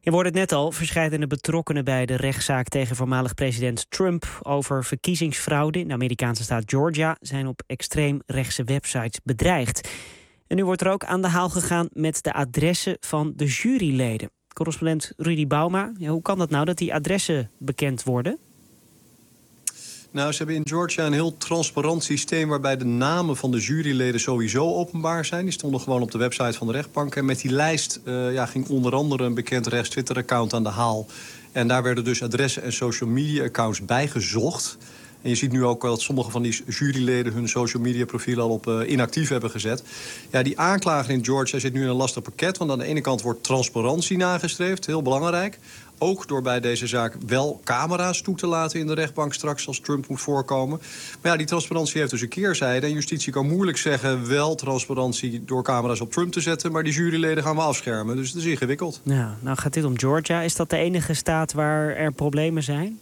Je hoorde het net al, verscheidene betrokkenen bij de rechtszaak tegen voormalig president Trump over verkiezingsfraude in de Amerikaanse staat Georgia zijn op extreemrechtse websites bedreigd. En nu wordt er ook aan de haal gegaan met de adressen van de juryleden. Correspondent Rudy Bauma, ja, hoe kan dat nou dat die adressen bekend worden? Nou, ze hebben in Georgia een heel transparant systeem waarbij de namen van de juryleden sowieso openbaar zijn. Die stonden gewoon op de website van de rechtbank. En met die lijst uh, ja, ging onder andere een bekend rechts-Twitter-account aan de haal. En daar werden dus adressen en social media-accounts bijgezocht. En je ziet nu ook dat sommige van die juryleden hun social media profielen al op uh, inactief hebben gezet. Ja, die aanklager in Georgia zit nu in een lastig pakket. Want aan de ene kant wordt transparantie nagestreefd, heel belangrijk. Ook door bij deze zaak wel camera's toe te laten in de rechtbank straks als Trump moet voorkomen. Maar ja, die transparantie heeft dus een keerzijde. En justitie kan moeilijk zeggen wel transparantie door camera's op Trump te zetten, maar die juryleden gaan we afschermen. Dus het is ingewikkeld. Ja, nou gaat dit om Georgia. Is dat de enige staat waar er problemen zijn?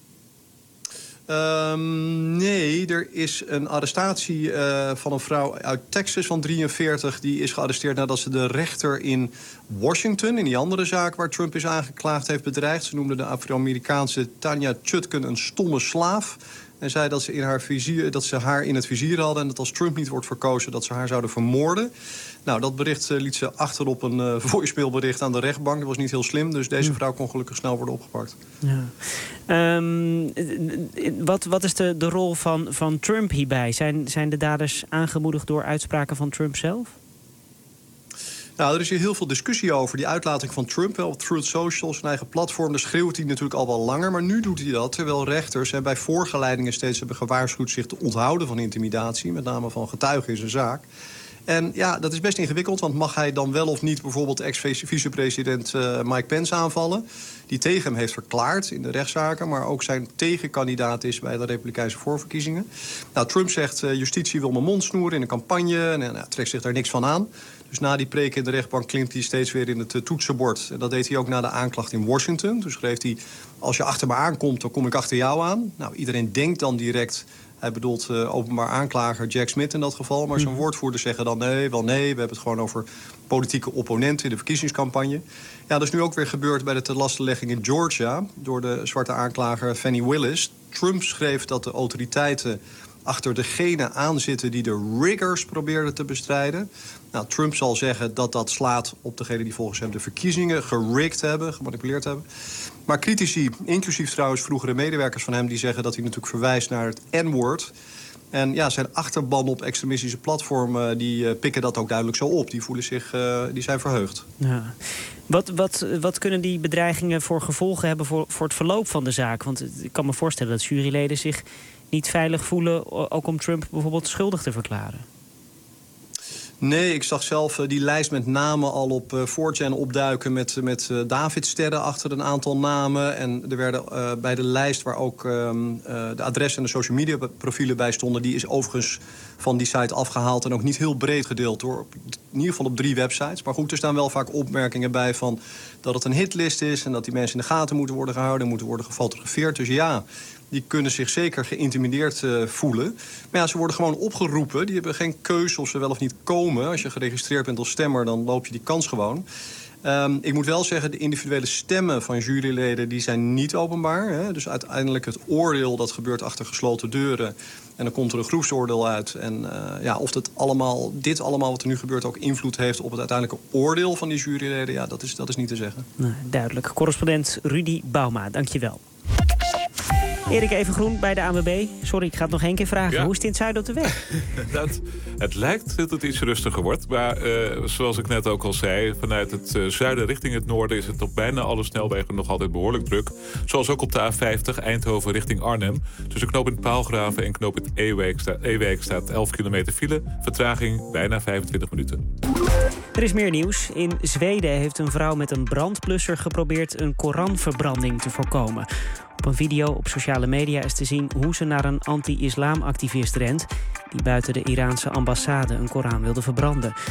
Um, nee, er is een arrestatie uh, van een vrouw uit Texas van drieënveertig. Die is gearresteerd nadat ze de rechter in Washington, in die andere zaak waar Trump is aangeklaagd, heeft bedreigd. Ze noemde de Afro-Amerikaanse Tanya Chutkan een stomme slaaf. En zei dat ze, in haar vizier, dat ze haar in het vizier hadden en dat als Trump niet wordt verkozen dat ze haar zouden vermoorden. Nou, dat bericht uh, liet ze achter op een uh, voicemailbericht aan de rechtbank. Dat was niet heel slim, dus deze vrouw kon gelukkig snel worden opgepakt. Ja. Um, wat, wat is de, de rol van, van Trump hierbij? Zijn, zijn de daders aangemoedigd door uitspraken van Trump zelf? Nou, er is hier heel veel discussie over. Die uitlating van Trump wel op Truth Social, zijn eigen platform. Daar schreeuwt hij natuurlijk al wel langer. Maar nu doet hij dat, terwijl rechters en bij voorgeleidingen steeds hebben gewaarschuwd zich te onthouden van intimidatie. Met name van getuigen in zijn zaak. En ja, dat is best ingewikkeld, want mag hij dan wel of niet bijvoorbeeld ex-vicepresident uh, Mike Pence aanvallen? Die tegen hem heeft verklaard in de rechtszaken, maar ook zijn tegenkandidaat is bij de Republikeinse voorverkiezingen. Nou, Trump zegt, uh, justitie wil mijn mond snoeren in een campagne en uh, trekt zich daar niks van aan. Dus na die preek in de rechtbank klimt hij steeds weer in het uh, toetsenbord. En dat deed hij ook na de aanklacht in Washington. Dus schreef hij, als je achter me aankomt, dan kom ik achter jou aan. Nou, iedereen denkt dan direct, hij bedoelt uh, openbaar aanklager Jack Smith in dat geval. Maar zijn woordvoerders zeggen dan nee, wel nee. We hebben het gewoon over politieke opponenten in de verkiezingscampagne. Ja, dat is nu ook weer gebeurd bij de tenlastelegging in Georgia door de zwarte aanklager Fani Willis. Trump schreef dat de autoriteiten achter degene aanzitten die de riggers probeerden te bestrijden. Nou, Trump zal zeggen dat dat slaat op degene die volgens hem de verkiezingen gerigged hebben, gemanipuleerd hebben. Maar critici, inclusief trouwens vroegere medewerkers van hem, die zeggen dat hij natuurlijk verwijst naar het N-woord. En ja, zijn achterban op extremistische platformen die uh, pikken dat ook duidelijk zo op. Die voelen zich, uh, die zijn verheugd. Ja. Wat, wat, wat kunnen die bedreigingen voor gevolgen hebben voor, voor het verloop van de zaak? Want ik kan me voorstellen dat juryleden zich niet veilig voelen, ook om Trump bijvoorbeeld schuldig te verklaren. Nee, ik zag zelf uh, die lijst met namen al op uh, four chan opduiken met, met uh, Davidsterren achter een aantal namen. En er werden uh, bij de lijst waar ook uh, uh, de adressen en de social media profielen bij stonden, die is overigens van die site afgehaald en ook niet heel breed gedeeld hoor. In ieder geval op drie websites. Maar goed, er staan wel vaak opmerkingen bij van dat het een hitlist is en dat die mensen in de gaten moeten worden gehouden, moeten worden gefotografeerd. Dus ja, die kunnen zich zeker geïntimideerd uh, voelen. Maar ja, ze worden gewoon opgeroepen. Die hebben geen keuze of ze wel of niet komen. Als je geregistreerd bent als stemmer, dan loop je die kans gewoon. Um, ik moet wel zeggen, de individuele stemmen van juryleden die zijn niet openbaar. Hè? Dus uiteindelijk het oordeel, dat gebeurt achter gesloten deuren. En dan komt er een groepsoordeel uit. En uh, ja, of het allemaal, dit allemaal wat er nu gebeurt ook invloed heeft op het uiteindelijke oordeel van die juryleden, ja, dat is, dat is niet te zeggen. Nee, duidelijk. Correspondent Rudy Bauma, dank je wel. Erik Evengroen bij de A N W B. Sorry, ik ga het nog één keer vragen. Ja. Hoe is het in het zuiden op de weg? dat, het lijkt dat het iets rustiger wordt. Maar uh, zoals ik net ook al zei, vanuit het uh, zuiden richting het noorden is het op bijna alle snelwegen nog altijd behoorlijk druk. Zoals ook op de A vijftig Eindhoven richting Arnhem. Tussen knooppunt Paalgraven en knooppunt Ewijk, sta, Ewijk staat elf kilometer file. Vertraging bijna vijfentwintig minuten. Er is meer nieuws. In Zweden heeft een vrouw met een brandblusser geprobeerd een Koranverbranding te voorkomen. Op een video op sociale media is te zien hoe ze naar een anti-islamactivist rent die buiten de Iraanse ambassade een Koran wilde verbranden.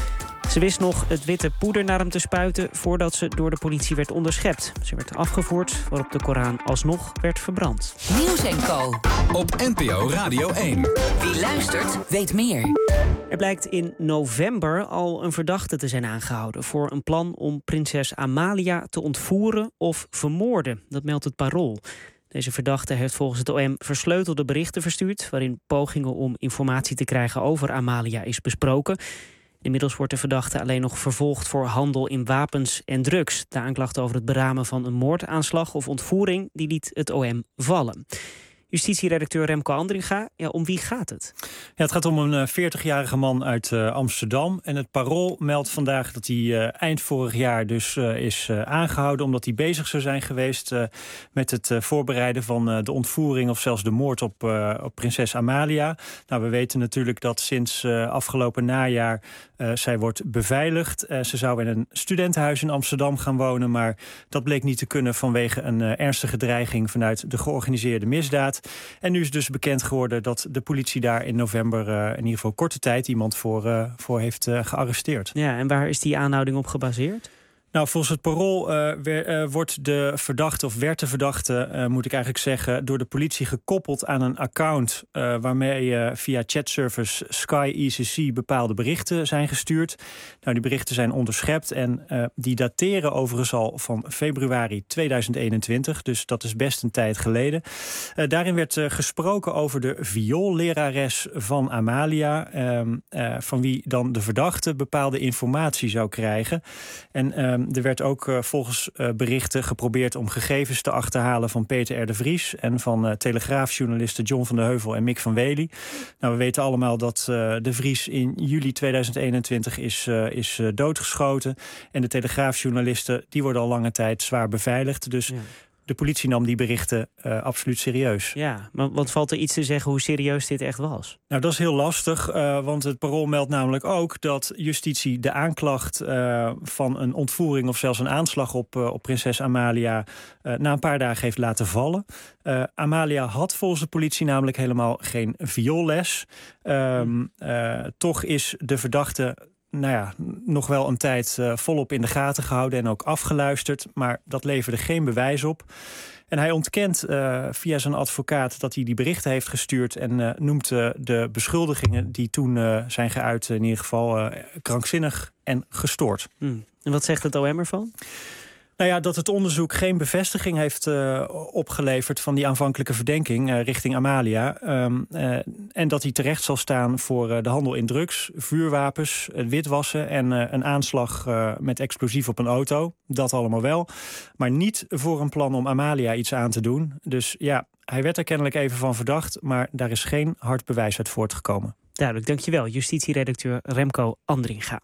Ze wist nog het witte poeder naar hem te spuiten voordat ze door de politie werd onderschept. Ze werd afgevoerd, waarop de Koran alsnog werd verbrand. Nieuws en Co. Op N P O Radio één. Wie luistert, weet meer. Er blijkt in november al een verdachte te zijn aangehouden voor een plan om prinses Amalia te ontvoeren of vermoorden. Dat meldt het Parool. Deze verdachte heeft volgens het O M versleutelde berichten verstuurd, waarin pogingen om informatie te krijgen over Amalia is besproken. Inmiddels wordt de verdachte alleen nog vervolgd voor handel in wapens en drugs. De aanklacht over het beramen van een moordaanslag of ontvoering, die liet het O M vallen. Justitieredacteur Remco Andringa, ja, om wie gaat het? Ja, het gaat om een veertigjarige man uit uh, Amsterdam. En het Parool meldt vandaag dat hij uh, eind vorig jaar dus uh, is uh, aangehouden, omdat hij bezig zou zijn geweest uh, met het uh, voorbereiden van uh, de ontvoering of zelfs de moord op, uh, op prinses Amalia. Nou, we weten natuurlijk dat sinds uh, afgelopen najaar uh, zij wordt beveiligd. Uh, ze zou in een studentenhuis in Amsterdam gaan wonen, maar dat bleek niet te kunnen vanwege een uh, ernstige dreiging vanuit de georganiseerde misdaad. En nu is dus bekend geworden dat de politie daar in november uh, in ieder geval korte tijd iemand voor, uh, voor heeft uh, gearresteerd. Ja, en waar is die aanhouding op gebaseerd? Nou, volgens het Parool uh, wer, uh, wordt de verdachte, of werd de verdachte, uh, moet ik eigenlijk zeggen, door de politie gekoppeld aan een account uh, waarmee uh, via chatservice Sky E C C bepaalde berichten zijn gestuurd. Nou, die berichten zijn onderschept en uh, die dateren overigens al van februari tweeduizend eenentwintig, dus dat is best een tijd geleden. Uh, daarin werd uh, gesproken over de vioollerares van Amalia, uh, uh, van wie dan de verdachte bepaalde informatie zou krijgen. En uh, er werd ook uh, volgens uh, berichten geprobeerd om gegevens te achterhalen van Peter R. de Vries en van uh, Telegraafjournalisten John van de Heuvel en Mick van Wely. Nou, we weten allemaal dat uh, de Vries in juli tweeduizend eenentwintig is, uh, is uh, doodgeschoten. En de Telegraafjournalisten die worden al lange tijd zwaar beveiligd. Dus ja. De politie nam die berichten uh, absoluut serieus. Ja, maar wat valt er iets te zeggen hoe serieus dit echt was? Nou, dat is heel lastig, uh, want het Parool meldt namelijk ook dat justitie de aanklacht uh, van een ontvoering of zelfs een aanslag op, uh, op prinses Amalia uh, na een paar dagen heeft laten vallen. Uh, Amalia had volgens de politie namelijk helemaal geen vioolles. Um, uh, toch is de verdachte nou ja, nog wel een tijd uh, volop in de gaten gehouden en ook afgeluisterd. Maar dat leverde geen bewijs op. En hij ontkent uh, via zijn advocaat dat hij die berichten heeft gestuurd en uh, noemt uh, de beschuldigingen die toen uh, zijn geuit in ieder geval uh, krankzinnig en gestoord. Hmm. En wat zegt het O M ervan? Nou ja, dat het onderzoek geen bevestiging heeft uh, opgeleverd van die aanvankelijke verdenking uh, richting Amalia. Um, uh, en dat hij terecht zal staan voor uh, de handel in drugs, vuurwapens, het witwassen en uh, een aanslag uh, met explosief op een auto. Dat allemaal wel. Maar niet voor een plan om Amalia iets aan te doen. Dus ja, hij werd er kennelijk even van verdacht, maar daar is geen hard bewijs uit voortgekomen. Duidelijk, dankjewel. Justitieredacteur Remco Andringa.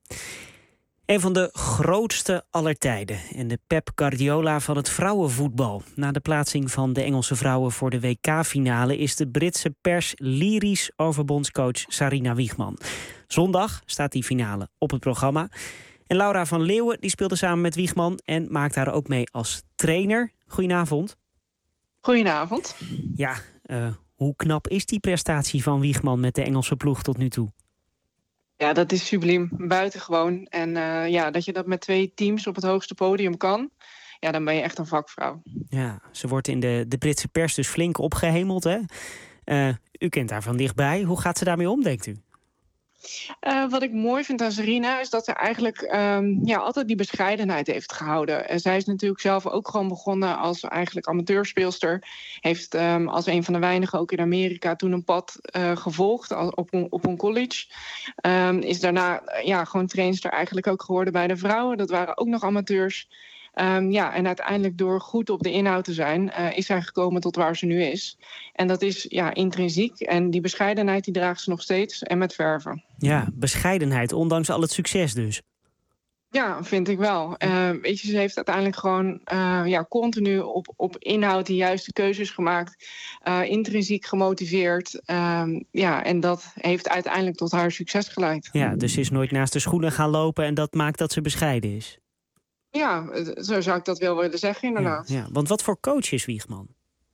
Een van de grootste aller tijden en de Pep Guardiola van het vrouwenvoetbal. Na de plaatsing van de Engelse vrouwen voor de W K-finale is de Britse pers lyrisch over bondscoach Sarina Wiegman. Zondag staat die finale op het programma. En Laura van Leeuwen die speelde samen met Wiegman en maakt haar ook mee als trainer. Goedenavond. Goedenavond. Ja, uh, hoe knap is die prestatie van Wiegman met de Engelse ploeg tot nu toe? Ja, dat is subliem. Buitengewoon. En uh, ja, dat je dat met twee teams op het hoogste podium kan, ja, dan ben je echt een vakvrouw. Ja, ze wordt in de, de Britse pers dus flink opgehemeld, hè? Uh, u kent haar van dichtbij. Hoe gaat ze daarmee om, denkt u? Uh, wat ik mooi vind aan Sarina is dat ze eigenlijk um, ja, altijd die bescheidenheid heeft gehouden. En zij is natuurlijk zelf ook gewoon begonnen als eigenlijk amateurspeelster. Heeft um, als een van de weinigen ook in Amerika toen een pad uh, gevolgd als, op, een, op een college. Um, is daarna uh, ja, gewoon trainster eigenlijk ook geworden bij de vrouwen. Dat waren ook nog amateurs. Um, ja, en uiteindelijk door goed op de inhoud te zijn, uh, is zij gekomen tot waar ze nu is. En dat is ja, intrinsiek. En die bescheidenheid die draagt ze nog steeds en met verven. Ja, bescheidenheid, ondanks al het succes dus. Ja, vind ik wel. Uh, weet je, ze heeft uiteindelijk gewoon uh, ja, continu op, op inhoud de juiste keuzes gemaakt. Uh, intrinsiek gemotiveerd. Uh, ja, en dat heeft uiteindelijk tot haar succes geleid. Ja, dus ze is nooit naast de schoenen gaan lopen en dat maakt dat ze bescheiden is. Ja, zo zou ik dat wel willen zeggen, inderdaad. Ja, ja. Want wat voor coach is Wiegman?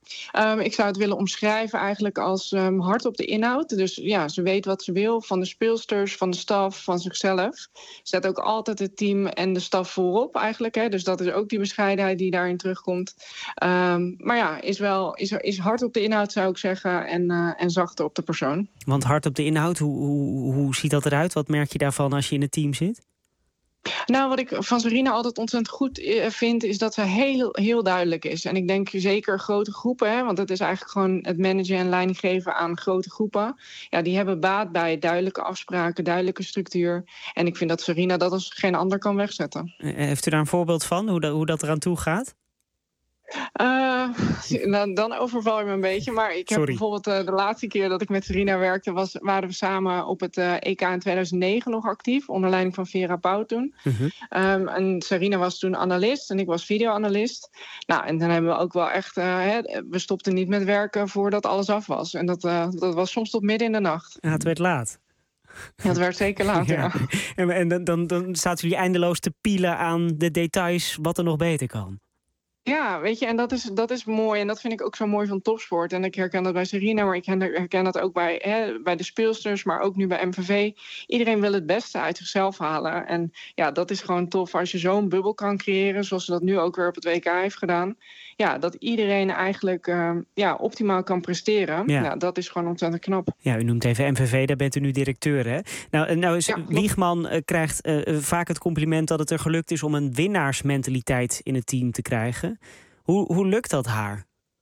Um, ik zou het willen omschrijven eigenlijk als um, hard op de inhoud. Dus ja, ze weet wat ze wil van de speelsters, van de staf, van zichzelf. Zet ook altijd het team en de staf voorop eigenlijk. Hè. Dus dat is ook die bescheidenheid die daarin terugkomt. Um, maar ja, is wel is, is hard op de inhoud zou ik zeggen en, uh, en zachter op de persoon. Want hard op de inhoud, hoe, hoe, hoe ziet dat eruit? Wat merk je daarvan als je in het team zit? Nou, wat ik van Sarina altijd ontzettend goed vind, is dat ze heel, heel duidelijk is. En ik denk zeker grote groepen, hè, want het is eigenlijk gewoon het managen en leiding geven aan grote groepen. Ja, die hebben baat bij duidelijke afspraken, duidelijke structuur. En ik vind dat Sarina dat als geen ander kan wegzetten. Heeft u daar een voorbeeld van, hoe dat, hoe dat eraan toe gaat? Uh, dan, dan overval je me een beetje. Maar ik heb Sorry. bijvoorbeeld uh, de laatste keer dat ik met Sarina werkte, was, waren we samen op het uh, E K in tweeduizend negen nog actief, onder leiding van Vera Pauw toen. Uh-huh. Um, en Sarina was toen analist en ik was videoanalist. Nou, en dan hebben we ook wel echt, uh, hè, we stopten niet met werken voordat alles af was. En dat, uh, dat was soms tot midden in de nacht. Ja, het werd laat. Ja, het werd zeker laat, ja. ja. En, en dan, dan, dan staat jullie eindeloos te pielen aan de details wat er nog beter kan. Ja, weet je, en dat is, dat is mooi. En dat vind ik ook zo mooi van topsport. En ik herken dat bij Sarina, maar ik herken dat ook bij, hè, bij de speelsters, maar ook nu bij M V V. Iedereen wil het beste uit zichzelf halen. En ja, dat is gewoon tof als je zo'n bubbel kan creëren, zoals ze dat nu ook weer op het W K heeft gedaan. Ja, dat iedereen eigenlijk uh, ja, optimaal kan presteren. Ja. Nou, dat is gewoon ontzettend knap. Ja, u noemt even M V V, daar bent u nu directeur, hè? Nou, nou is Ja, Wiegman uh, krijgt uh, vaak het compliment dat het er gelukt is om een winnaarsmentaliteit in het team te krijgen. Hoe, hoe lukt dat haar?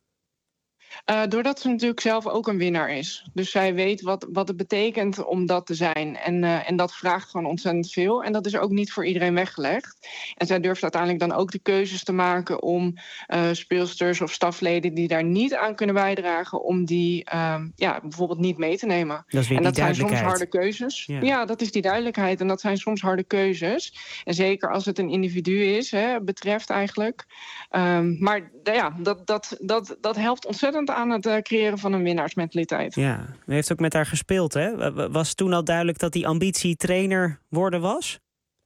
Uh, doordat ze natuurlijk zelf ook een winnaar is. Dus zij weet wat, wat het betekent om dat te zijn. En, uh, en dat vraagt gewoon ontzettend veel. En dat is ook niet voor iedereen weggelegd. En zij durft uiteindelijk dan ook de keuzes te maken om uh, speelsters of stafleden die daar niet aan kunnen bijdragen, om die uh, ja, bijvoorbeeld niet mee te nemen. Dat is weer en dat die zijn soms duidelijkheid. harde keuzes. Ja. Ja, dat is die duidelijkheid. En dat zijn soms harde keuzes. En zeker als het een individu is, hè, betreft eigenlijk. Um, maar ja, dat, dat, dat, dat helpt ontzettend aan het uh, creëren van een winnaarsmentaliteit. Ja, u heeft ook met haar gespeeld, hè? Was toen al duidelijk dat die ambitie trainer worden was?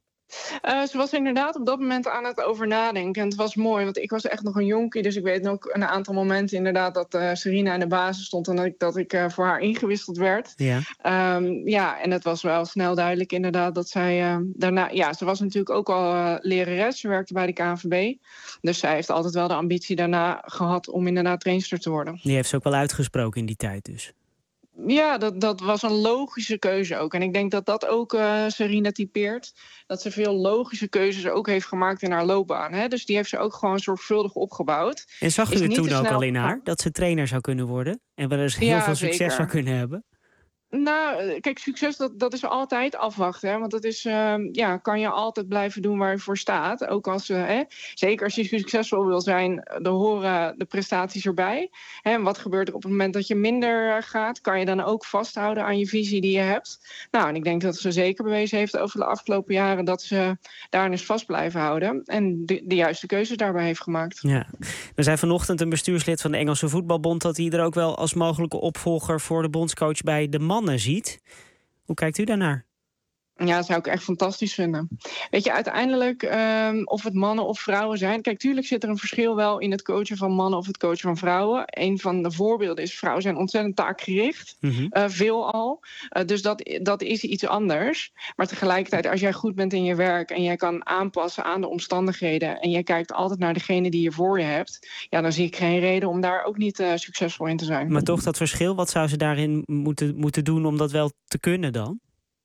Uh, ze was inderdaad op dat moment aan het over nadenken. En het was mooi, want ik was echt nog een jonkie. Dus ik weet ook een aantal momenten inderdaad dat uh, Sarina in de basis stond en dat ik, dat ik uh, voor haar ingewisseld werd. Ja. Um, ja, en het was wel snel duidelijk inderdaad dat zij uh, daarna... Ja, ze was natuurlijk ook al uh, lerares. Ze werkte bij de K N V B. Dus zij heeft altijd wel de ambitie daarna gehad om inderdaad trainster te worden. Die heeft ze ook wel uitgesproken in die tijd dus. Ja, dat, dat was een logische keuze ook. En ik denk dat dat ook uh, Sarina typeert. Dat ze veel logische keuzes ook heeft gemaakt in haar loopbaan. Hè? Dus die heeft ze ook gewoon zorgvuldig opgebouwd. En zag u Is het niet toen te ook snel- al in haar? Dat ze trainer zou kunnen worden? En wel eens heel Ja, veel succes zeker. zou kunnen hebben? Nou, kijk, succes dat, dat is altijd afwachten. Hè? Want dat is, uh, ja, kan je altijd blijven doen waar je voor staat. Ook als, uh, hè, zeker als je succesvol wil zijn, dan horen de prestaties erbij. Hè? En wat gebeurt er op het moment dat je minder uh, gaat? Kan je dan ook vasthouden aan je visie die je hebt? Nou, en ik denk dat ze zeker bewezen heeft over de afgelopen jaren dat ze daarin is vast blijven houden. En de, de juiste keuzes daarbij heeft gemaakt. Ja. Er zei vanochtend een bestuurslid van de Engelse Voetbalbond dat hij er ook wel als mogelijke opvolger voor de bondscoach bij de mannen ziet. Hoe kijkt u daarnaar? Ja, dat zou ik echt fantastisch vinden. Weet je, uiteindelijk, um, of het mannen of vrouwen zijn... Kijk, tuurlijk zit er een verschil wel in het coachen van mannen of het coachen van vrouwen. Een van de voorbeelden is, vrouwen zijn ontzettend taakgericht. Mm-hmm. Uh, veel al. Uh, dus dat, dat is iets anders. Maar tegelijkertijd, als jij goed bent in je werk en jij kan aanpassen aan de omstandigheden en jij kijkt altijd naar degene die je voor je hebt, ja, dan zie ik geen reden om daar ook niet uh, succesvol in te zijn. Maar toch dat verschil, wat zou ze daarin moeten, moeten doen om dat wel te kunnen dan?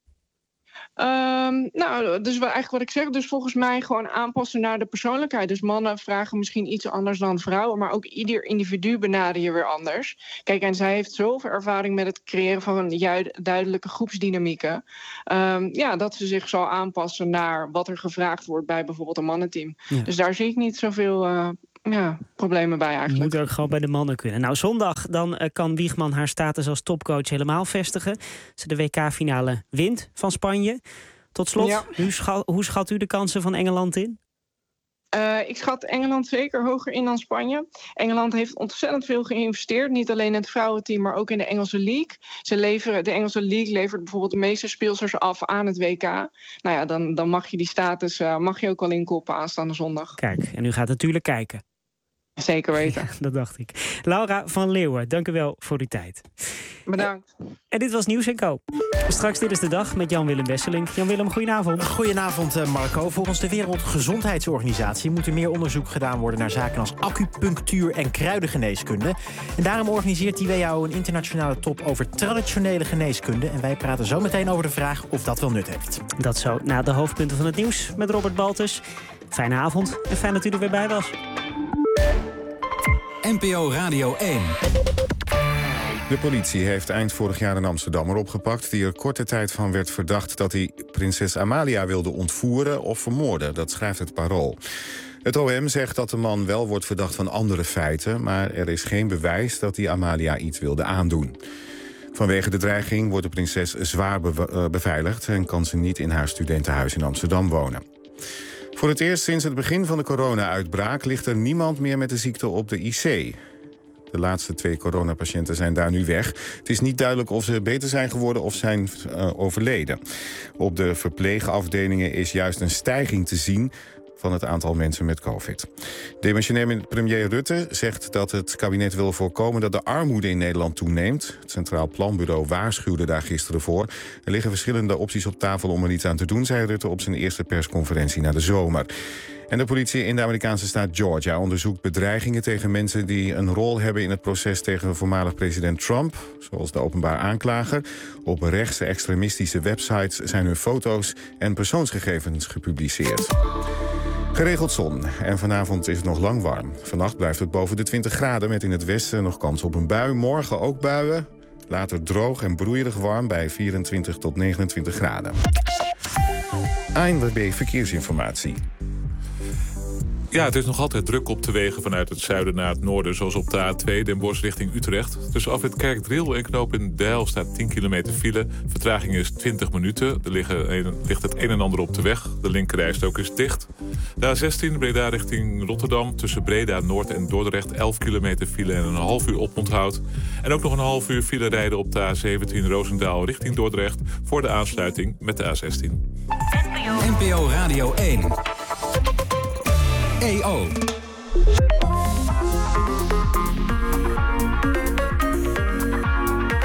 Um, nou, dus wel eigenlijk wat ik zeg. Dus volgens mij gewoon aanpassen naar de persoonlijkheid. Dus mannen vragen misschien iets anders dan vrouwen, maar ook ieder individu benader je weer anders. Kijk, en zij heeft zoveel ervaring met het creëren van een ju- duidelijke groepsdynamieken. Um, ja, dat ze zich zal aanpassen naar wat er gevraagd wordt bij bijvoorbeeld een mannenteam. Ja. Dus daar zie ik niet zoveel uh, ja, problemen bij eigenlijk. Moet ook gewoon bij de mannen kunnen. Nou, zondag dan uh, kan Wiegman haar status als topcoach helemaal vestigen. Ze de W K-finale wint van Spanje. Tot slot, Ja. hoe, schat, hoe schat u de kansen van Engeland in? Uh, ik schat Engeland zeker hoger in dan Spanje. Engeland heeft ontzettend veel geïnvesteerd. Niet alleen in het vrouwenteam, maar ook in de Engelse League. Ze leveren, de Engelse League levert bijvoorbeeld de meeste speelsters af aan het W K. Nou ja, dan, dan mag je die status uh, mag je ook al inkoppen aanstaande zondag. Kijk, en u gaat natuurlijk kijken. Zeker weten. Ja, dat dacht ik. Laura van Leeuwen, dank u wel voor uw tijd. Bedankt. En dit was Nieuws en Co. Straks Dit is de Dag met Jan-Willem Wesseling. Jan-Willem, goedenavond. Goedenavond, Marco. Volgens de Wereldgezondheidsorganisatie moet er meer onderzoek gedaan worden naar zaken als acupunctuur en kruidengeneeskunde. En daarom organiseert die W H O een internationale top over traditionele geneeskunde. En wij praten zo meteen over de vraag of dat wel nut heeft. Dat zo na de hoofdpunten van het nieuws met Robert Baltus. Fijne avond en fijn dat u er weer bij was. N P O Radio één. De politie heeft eind vorig jaar een Amsterdammer opgepakt die er korte tijd van werd verdacht dat hij prinses Amalia wilde ontvoeren of vermoorden. Dat schrijft het Parool. Het O M zegt dat de man wel wordt verdacht van andere feiten, maar er is geen bewijs dat hij Amalia iets wilde aandoen. Vanwege de dreiging wordt de prinses zwaar be- beveiligd en kan ze niet in haar studentenhuis in Amsterdam wonen. Voor het eerst sinds het begin van de corona-uitbraak ligt er niemand meer met de ziekte op de I C. De laatste twee coronapatiënten zijn daar nu weg. Het is niet duidelijk of ze beter zijn geworden of zijn uh, overleden. Op de verpleegafdelingen is juist een stijging te zien van het aantal mensen met covid. Demissionair premier Rutte zegt dat het kabinet wil voorkomen dat de armoede in Nederland toeneemt. Het Centraal Planbureau waarschuwde daar gisteren voor. Er liggen verschillende opties op tafel om er iets aan te doen, zei Rutte op zijn eerste persconferentie na de zomer. En de politie in de Amerikaanse staat Georgia onderzoekt bedreigingen tegen mensen die een rol hebben in het proces tegen voormalig president Trump, zoals de openbaar aanklager. Op rechtse extremistische websites zijn hun foto's en persoonsgegevens gepubliceerd. Geregeld zon en vanavond is het nog lang warm. Vannacht blijft het boven de twintig graden met in het westen nog kans op een bui. Morgen ook buien, later droog en broeierig warm bij vierentwintig tot negenentwintig graden. A N W B Verkeersinformatie. Ja, het is nog altijd druk op de wegen vanuit het zuiden naar het noorden, zoals op de A twee Den Bosch richting Utrecht. Tussen afrit Kerkdriel en knooppunt Deil staat tien kilometer file. Vertraging is twintig minuten. Er liggen een, ligt het een en ander op de weg. De linkerrijstrook is dicht. De A zestien Breda richting Rotterdam. Tussen Breda Noord en Dordrecht elf kilometer file en een half uur oponthoud. En ook nog een half uur file rijden op de A zeventien Roosendaal richting Dordrecht voor de aansluiting met de A zestien. N P O Radio één. E O.